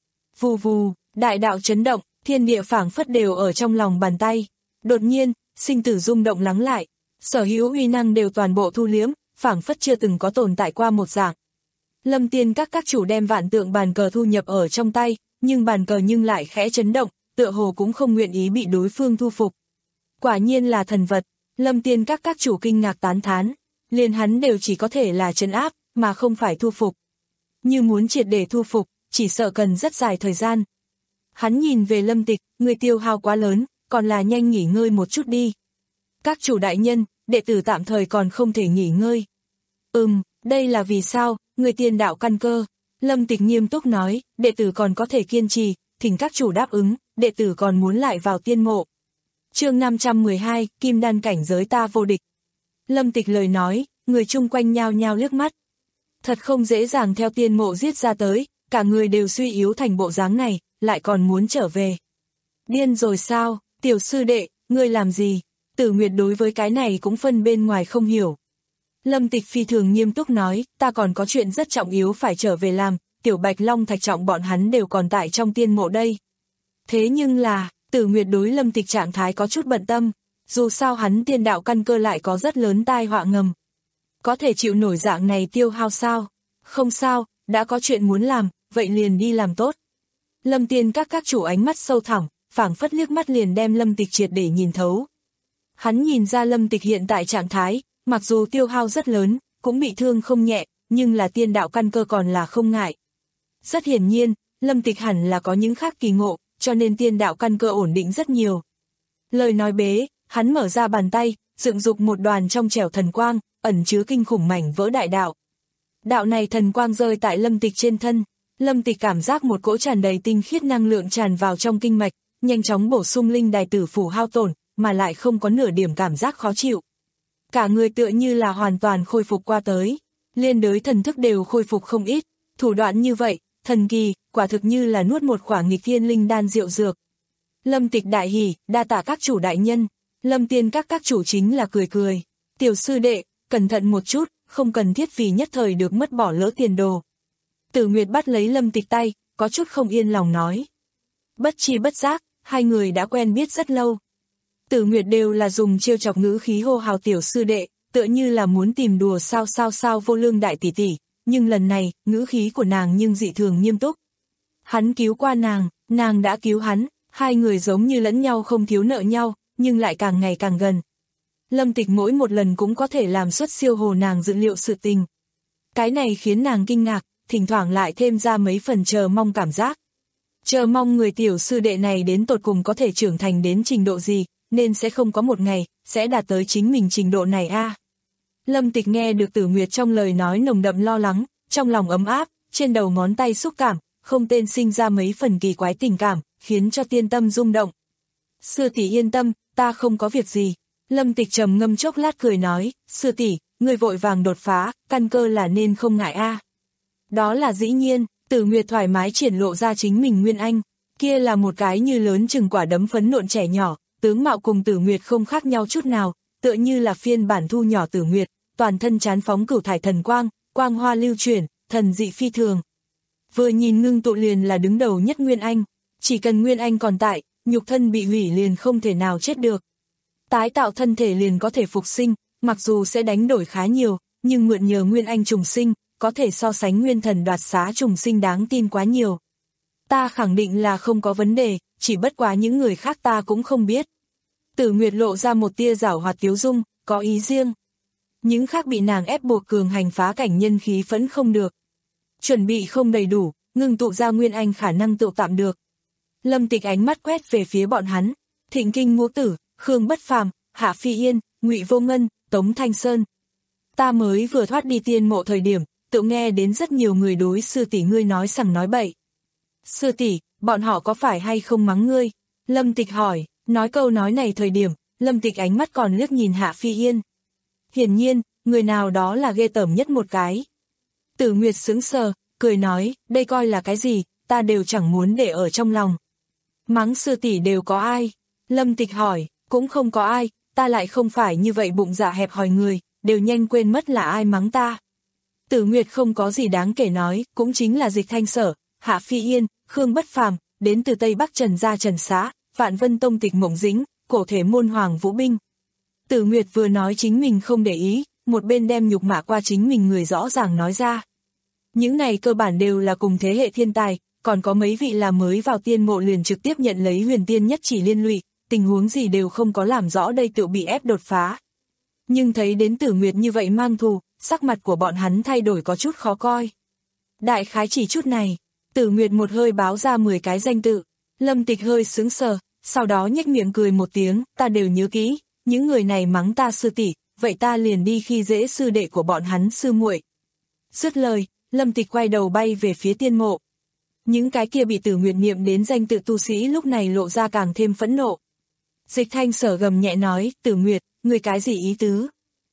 Vù vù, đại đạo chấn động, thiên địa phảng phất đều ở trong lòng bàn tay. Đột nhiên, sinh tử rung động lắng lại, sở hữu uy năng đều toàn bộ thu liếm, phảng phất chưa từng có tồn tại qua một dạng. Lâm Tiên các các chủ đem vạn tượng bàn cờ thu nhập ở trong tay, nhưng bàn cờ nhưng lại khẽ chấn động, tựa hồ cũng không nguyện ý bị đối phương thu phục. Quả nhiên là thần vật, Lâm Tiên các các chủ kinh ngạc tán thán, liền hắn đều chỉ có thể là trấn áp, mà không phải thu phục. Như muốn triệt để thu phục, chỉ sợ cần rất dài thời gian. Hắn nhìn về Lâm Tịch, người tiêu hao quá lớn, còn là nhanh nghỉ ngơi một chút đi. Các chủ đại nhân, đệ tử tạm thời còn không thể nghỉ ngơi. Ừm, đây là vì sao, người tiên đạo căn cơ. Lâm Tịch nghiêm túc nói, đệ tử còn có thể kiên trì, thỉnh các chủ đáp ứng, đệ tử còn muốn lại vào tiên mộ. Chương năm trăm mười hai, Kim Đan cảnh giới ta vô địch. Lâm Tịch lời nói, người chung quanh nhao nhao liếc mắt. Thật không dễ dàng theo tiên mộ giết ra tới, cả người đều suy yếu thành bộ dáng này, lại còn muốn trở về. Điên rồi sao, tiểu sư đệ, ngươi làm gì? Tử Nguyệt đối với cái này cũng phân bên ngoài không hiểu. Lâm Tịch phi thường nghiêm túc nói, ta còn có chuyện rất trọng yếu phải trở về làm, Tiểu Bạch Long Thạch Trọng bọn hắn đều còn tại trong tiên mộ đây. Thế nhưng là, Tử Nguyệt đối Lâm Tịch trạng thái có chút bận tâm, dù sao hắn tiên đạo căn cơ lại có rất lớn tai họa ngầm. Có thể chịu nổi dạng này tiêu hao sao? Không sao, đã có chuyện muốn làm, vậy liền đi làm tốt. Lâm Tiên các các chủ ánh mắt sâu thẳm, phảng phất liếc mắt liền đem Lâm Tịch triệt để nhìn thấu. Hắn nhìn ra Lâm Tịch hiện tại trạng thái, mặc dù tiêu hao rất lớn, cũng bị thương không nhẹ, nhưng là tiên đạo căn cơ còn là không ngại. Rất hiển nhiên, Lâm Tịch hẳn là có những khác kỳ ngộ, cho nên tiên đạo căn cơ ổn định rất nhiều. Lời nói bế, hắn mở ra bàn tay, dựng dục một đoàn trong trẻo thần quang, ẩn chứa kinh khủng mảnh vỡ đại đạo. Đạo này thần quang rơi tại Lâm Tịch trên thân, Lâm Tịch cảm giác một cỗ tràn đầy tinh khiết năng lượng tràn vào trong kinh mạch, nhanh chóng bổ sung linh đài tử phủ hao tổn, mà lại không có nửa điểm cảm giác khó chịu. Cả người tựa như là hoàn toàn khôi phục qua tới, liên đới thần thức đều khôi phục không ít, thủ đoạn như vậy, thần kỳ, quả thực như là nuốt một quả nghịch thiên linh đan diệu dược. Lâm Tịch đại hỉ, đa tạ các chủ đại nhân. Lâm Tiên các các chủ chính là cười cười, tiểu sư đệ, cẩn thận một chút, không cần thiết vì nhất thời được mất bỏ lỡ tiền đồ. Tử Nguyệt bắt lấy Lâm Tịch tay, có chút không yên lòng nói. Bất chi bất giác, hai người đã quen biết rất lâu. Tử Nguyệt đều là dùng trêu chọc ngữ khí hô hào tiểu sư đệ, tựa như là muốn tìm đùa sao sao sao vô lương đại tỷ tỷ, nhưng lần này, ngữ khí của nàng nhưng dị thường nghiêm túc. Hắn cứu qua nàng, nàng đã cứu hắn, hai người giống như lẫn nhau không thiếu nợ nhau, nhưng lại càng ngày càng gần. Lâm Tịch mỗi một lần cũng có thể làm xuất siêu hồ nàng dự liệu sự tình. Cái này khiến nàng kinh ngạc, thỉnh thoảng lại thêm ra mấy phần chờ mong cảm giác. Chờ mong người tiểu sư đệ này đến tột cùng có thể trưởng thành đến trình độ gì, nên sẽ không có một ngày, sẽ đạt tới chính mình trình độ này a. Lâm Tịch nghe được Tử Nguyệt trong lời nói nồng đậm lo lắng, trong lòng ấm áp, trên đầu ngón tay xúc cảm, không tên sinh ra mấy phần kỳ quái tình cảm, khiến cho tiên tâm rung động. Sư tỷ yên tâm, ta không có việc gì. Lâm Tịch trầm ngâm chốc lát cười nói, sư tỷ, người vội vàng đột phá, căn cơ là nên không ngại a. Đó là dĩ nhiên, Tử Nguyệt thoải mái triển lộ ra chính mình nguyên anh, kia là một cái như lớn chừng quả đấm phấn nộn trẻ nhỏ, tướng mạo cùng Tử Nguyệt không khác nhau chút nào, tựa như là phiên bản thu nhỏ Tử Nguyệt, toàn thân chán phóng cửu thải thần quang, quang hoa lưu chuyển, thần dị phi thường. Vừa nhìn ngưng tụ liền là đứng đầu nhất nguyên anh, chỉ cần nguyên anh còn tại, nhục thân bị hủy liền không thể nào chết được. Tái tạo thân thể liền có thể phục sinh, mặc dù sẽ đánh đổi khá nhiều, nhưng mượn nhờ nguyên anh trùng sinh, có thể so sánh nguyên thần đoạt xá trùng sinh đáng tin quá nhiều. Ta khẳng định là không có vấn đề, chỉ bất quá những người khác ta cũng không biết. Tử Nguyệt lộ ra một tia giảo hoạt tiếu dung, có ý riêng. Những khác bị nàng ép buộc cường hành phá cảnh nhân khí phẫn không được. Chuẩn bị không đầy đủ, ngừng tụ ra nguyên anh khả năng tự tạm được. Lâm Tịch ánh mắt quét về phía bọn hắn, Thịnh Kinh Ngũ Tử, Khương Bất Phàm, Hạ Phi Yên, Ngụy Vô Ngân, Tống Thanh Sơn. Ta mới vừa thoát đi tiên mộ thời điểm, tự nghe đến rất nhiều người đối sư tỷ ngươi nói sằng nói bậy. Sư tỷ, bọn họ có phải hay không mắng ngươi? Lâm Tịch hỏi, nói câu nói này thời điểm, Lâm Tịch ánh mắt còn liếc nhìn Hạ Phi Yên. Hiển nhiên, người nào đó là ghê tởm nhất một cái. Tử Nguyệt sững sờ, cười nói, đây coi là cái gì, ta đều chẳng muốn để ở trong lòng. Mắng sư tỷ đều có ai? Lâm Tịch hỏi, cũng không có ai, ta lại không phải như vậy bụng dạ hẹp hòi người, đều nhanh quên mất là ai mắng ta. Tử Nguyệt không có gì đáng kể nói, cũng chính là Dịch Thanh Sở, Hạ Phi Yên, Khương Bất Phàm, đến từ Tây Bắc Trần Gia Trần Xá, Vạn Vân Tông Tịch Mộng Dĩnh, cổ thể môn Hoàng Vũ Binh. Tử Nguyệt vừa nói chính mình không để ý, một bên đem nhục mạ qua chính mình người rõ ràng nói ra. Những này cơ bản đều là cùng thế hệ thiên tài, còn có mấy vị là mới vào tiên mộ liền trực tiếp nhận lấy huyền tiên nhất chỉ liên lụy, tình huống gì đều không có làm rõ đây tự bị ép đột phá. Nhưng thấy đến Tử Nguyệt như vậy mang thù, sắc mặt của bọn hắn thay đổi có chút khó coi. Đại khái chỉ chút này, Tử Nguyệt một hơi báo ra mười cái danh tự, Lâm Tịch hơi sững sờ, sau đó nhếch miệng cười một tiếng, ta đều nhớ kỹ, những người này mắng ta sư tỷ, vậy ta liền đi khi dễ sư đệ của bọn hắn sư muội. Dứt lời, Lâm Tịch quay đầu bay về phía tiên mộ. Những cái kia bị Tử Nguyệt niệm đến danh tự tu sĩ lúc này lộ ra càng thêm phẫn nộ. Dịch Thanh Sở gầm nhẹ nói, Tử Nguyệt, người cái gì ý tứ?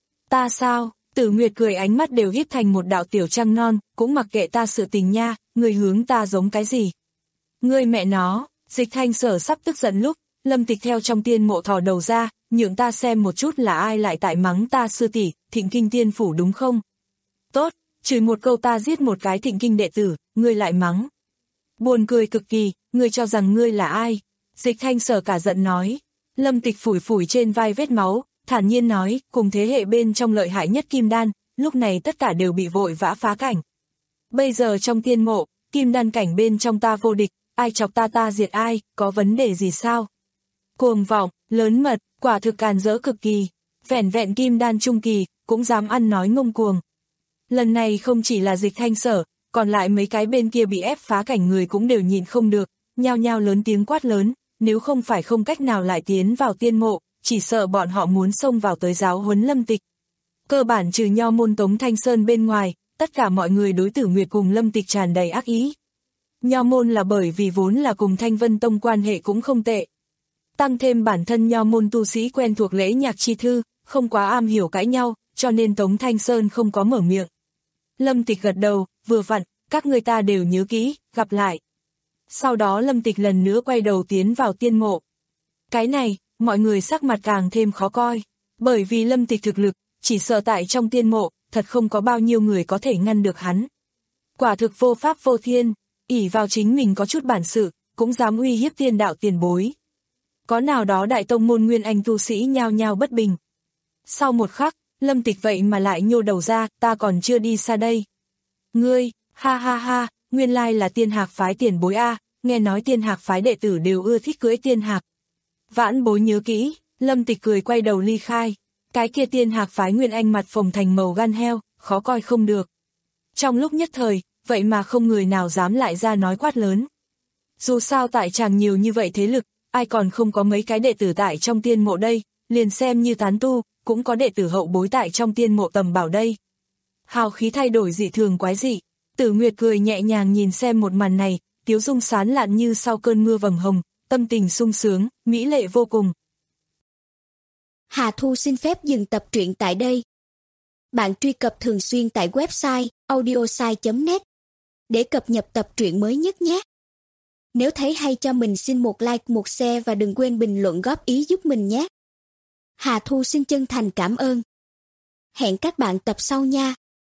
Ta sao? Tử Nguyệt cười ánh mắt đều híp thành một đạo tiểu trăng non, cũng mặc kệ ta sự tình nha, người hướng ta giống cái gì? Ngươi mẹ nó, Dịch Thanh Sở sắp tức giận lúc, Lâm Tịch theo trong tiên mộ thò đầu ra, nhượng ta xem một chút là ai lại tại mắng ta sư tỷ, Thịnh Kinh tiên phủ đúng không? Tốt, chửi một câu ta giết một cái Thịnh Kinh đệ tử, ngươi lại mắng. Buồn cười cực kỳ, ngươi cho rằng ngươi là ai? Dịch Thanh Sở cả giận nói. Lâm Tịch phủi phủi trên vai vết máu, thản nhiên nói, cùng thế hệ bên trong lợi hại nhất kim đan, lúc này tất cả đều bị vội vã phá cảnh. Bây giờ trong tiên mộ, kim đan cảnh bên trong ta vô địch, ai chọc ta ta diệt ai, có vấn đề gì sao? Cuồng vọng, lớn mật, quả thực càn rỡ cực kỳ, vẻn vẹn kim đan trung kỳ, cũng dám ăn nói ngông cuồng. Lần này không chỉ là Dịch Thanh Sở, còn lại mấy cái bên kia bị ép phá cảnh người cũng đều nhịn không được, nhao nhao lớn tiếng quát lớn, nếu không phải không cách nào lại tiến vào tiên mộ, chỉ sợ bọn họ muốn xông vào tới giáo huấn Lâm Tịch. Cơ bản trừ nho môn Tống Thanh Sơn bên ngoài, tất cả mọi người đối Tử Nguyệt cùng Lâm Tịch tràn đầy ác ý. Nho môn là bởi vì vốn là cùng Thanh Vân Tông quan hệ cũng không tệ. Tăng thêm bản thân nho môn tu sĩ quen thuộc lễ nhạc chi thư, không quá am hiểu cãi nhau, cho nên Tống Thanh Sơn không có mở miệng. Lâm Tịch gật đầu, vừa vặn, các người ta đều nhớ kỹ, gặp lại. Sau đó Lâm Tịch lần nữa quay đầu tiến vào tiên mộ. Cái này, mọi người sắc mặt càng thêm khó coi, bởi vì Lâm Tịch thực lực, chỉ sợ tại trong tiên mộ, thật không có bao nhiêu người có thể ngăn được hắn. Quả thực vô pháp vô thiên, ỷ vào chính mình có chút bản sự, cũng dám uy hiếp tiên đạo tiền bối. Có nào đó đại tông môn nguyên anh tu sĩ nhao nhao bất bình. Sau một khắc, Lâm Tịch vậy mà lại nhô đầu ra, ta còn chưa đi xa đây. Ngươi, ha ha ha, nguyên lai là tiên hạc phái tiền bối a, nghe nói tiên hạc phái đệ tử đều ưa thích cưỡi tiên hạc. Vãn bối nhớ kỹ, Lâm Tịch cười quay đầu ly khai, cái kia tiên hạc phái nguyên anh mặt phồng thành màu gan heo, khó coi không được. Trong lúc nhất thời, vậy mà không người nào dám lại ra nói quát lớn. Dù sao tại chàng nhiều như vậy thế lực, ai còn không có mấy cái đệ tử tại trong tiên mộ đây, liền xem như tán tu, cũng có đệ tử hậu bối tại trong tiên mộ tầm bảo đây. Hào khí thay đổi dị thường quái dị, Tử Nguyệt cười nhẹ nhàng nhìn xem một màn này, tiếu dung sán lạn như sau cơn mưa vầng hồng, tâm tình sung sướng, mỹ lệ vô cùng. Hà Thu xin phép dừng tập truyện tại đây. Bạn truy cập thường xuyên tại website audiosai chấm net để cập nhật tập truyện mới nhất nhé. Nếu thấy hay cho mình xin một like, một share và đừng quên bình luận góp ý giúp mình nhé. Hà Thu xin chân thành cảm ơn. Hẹn các bạn tập sau nha.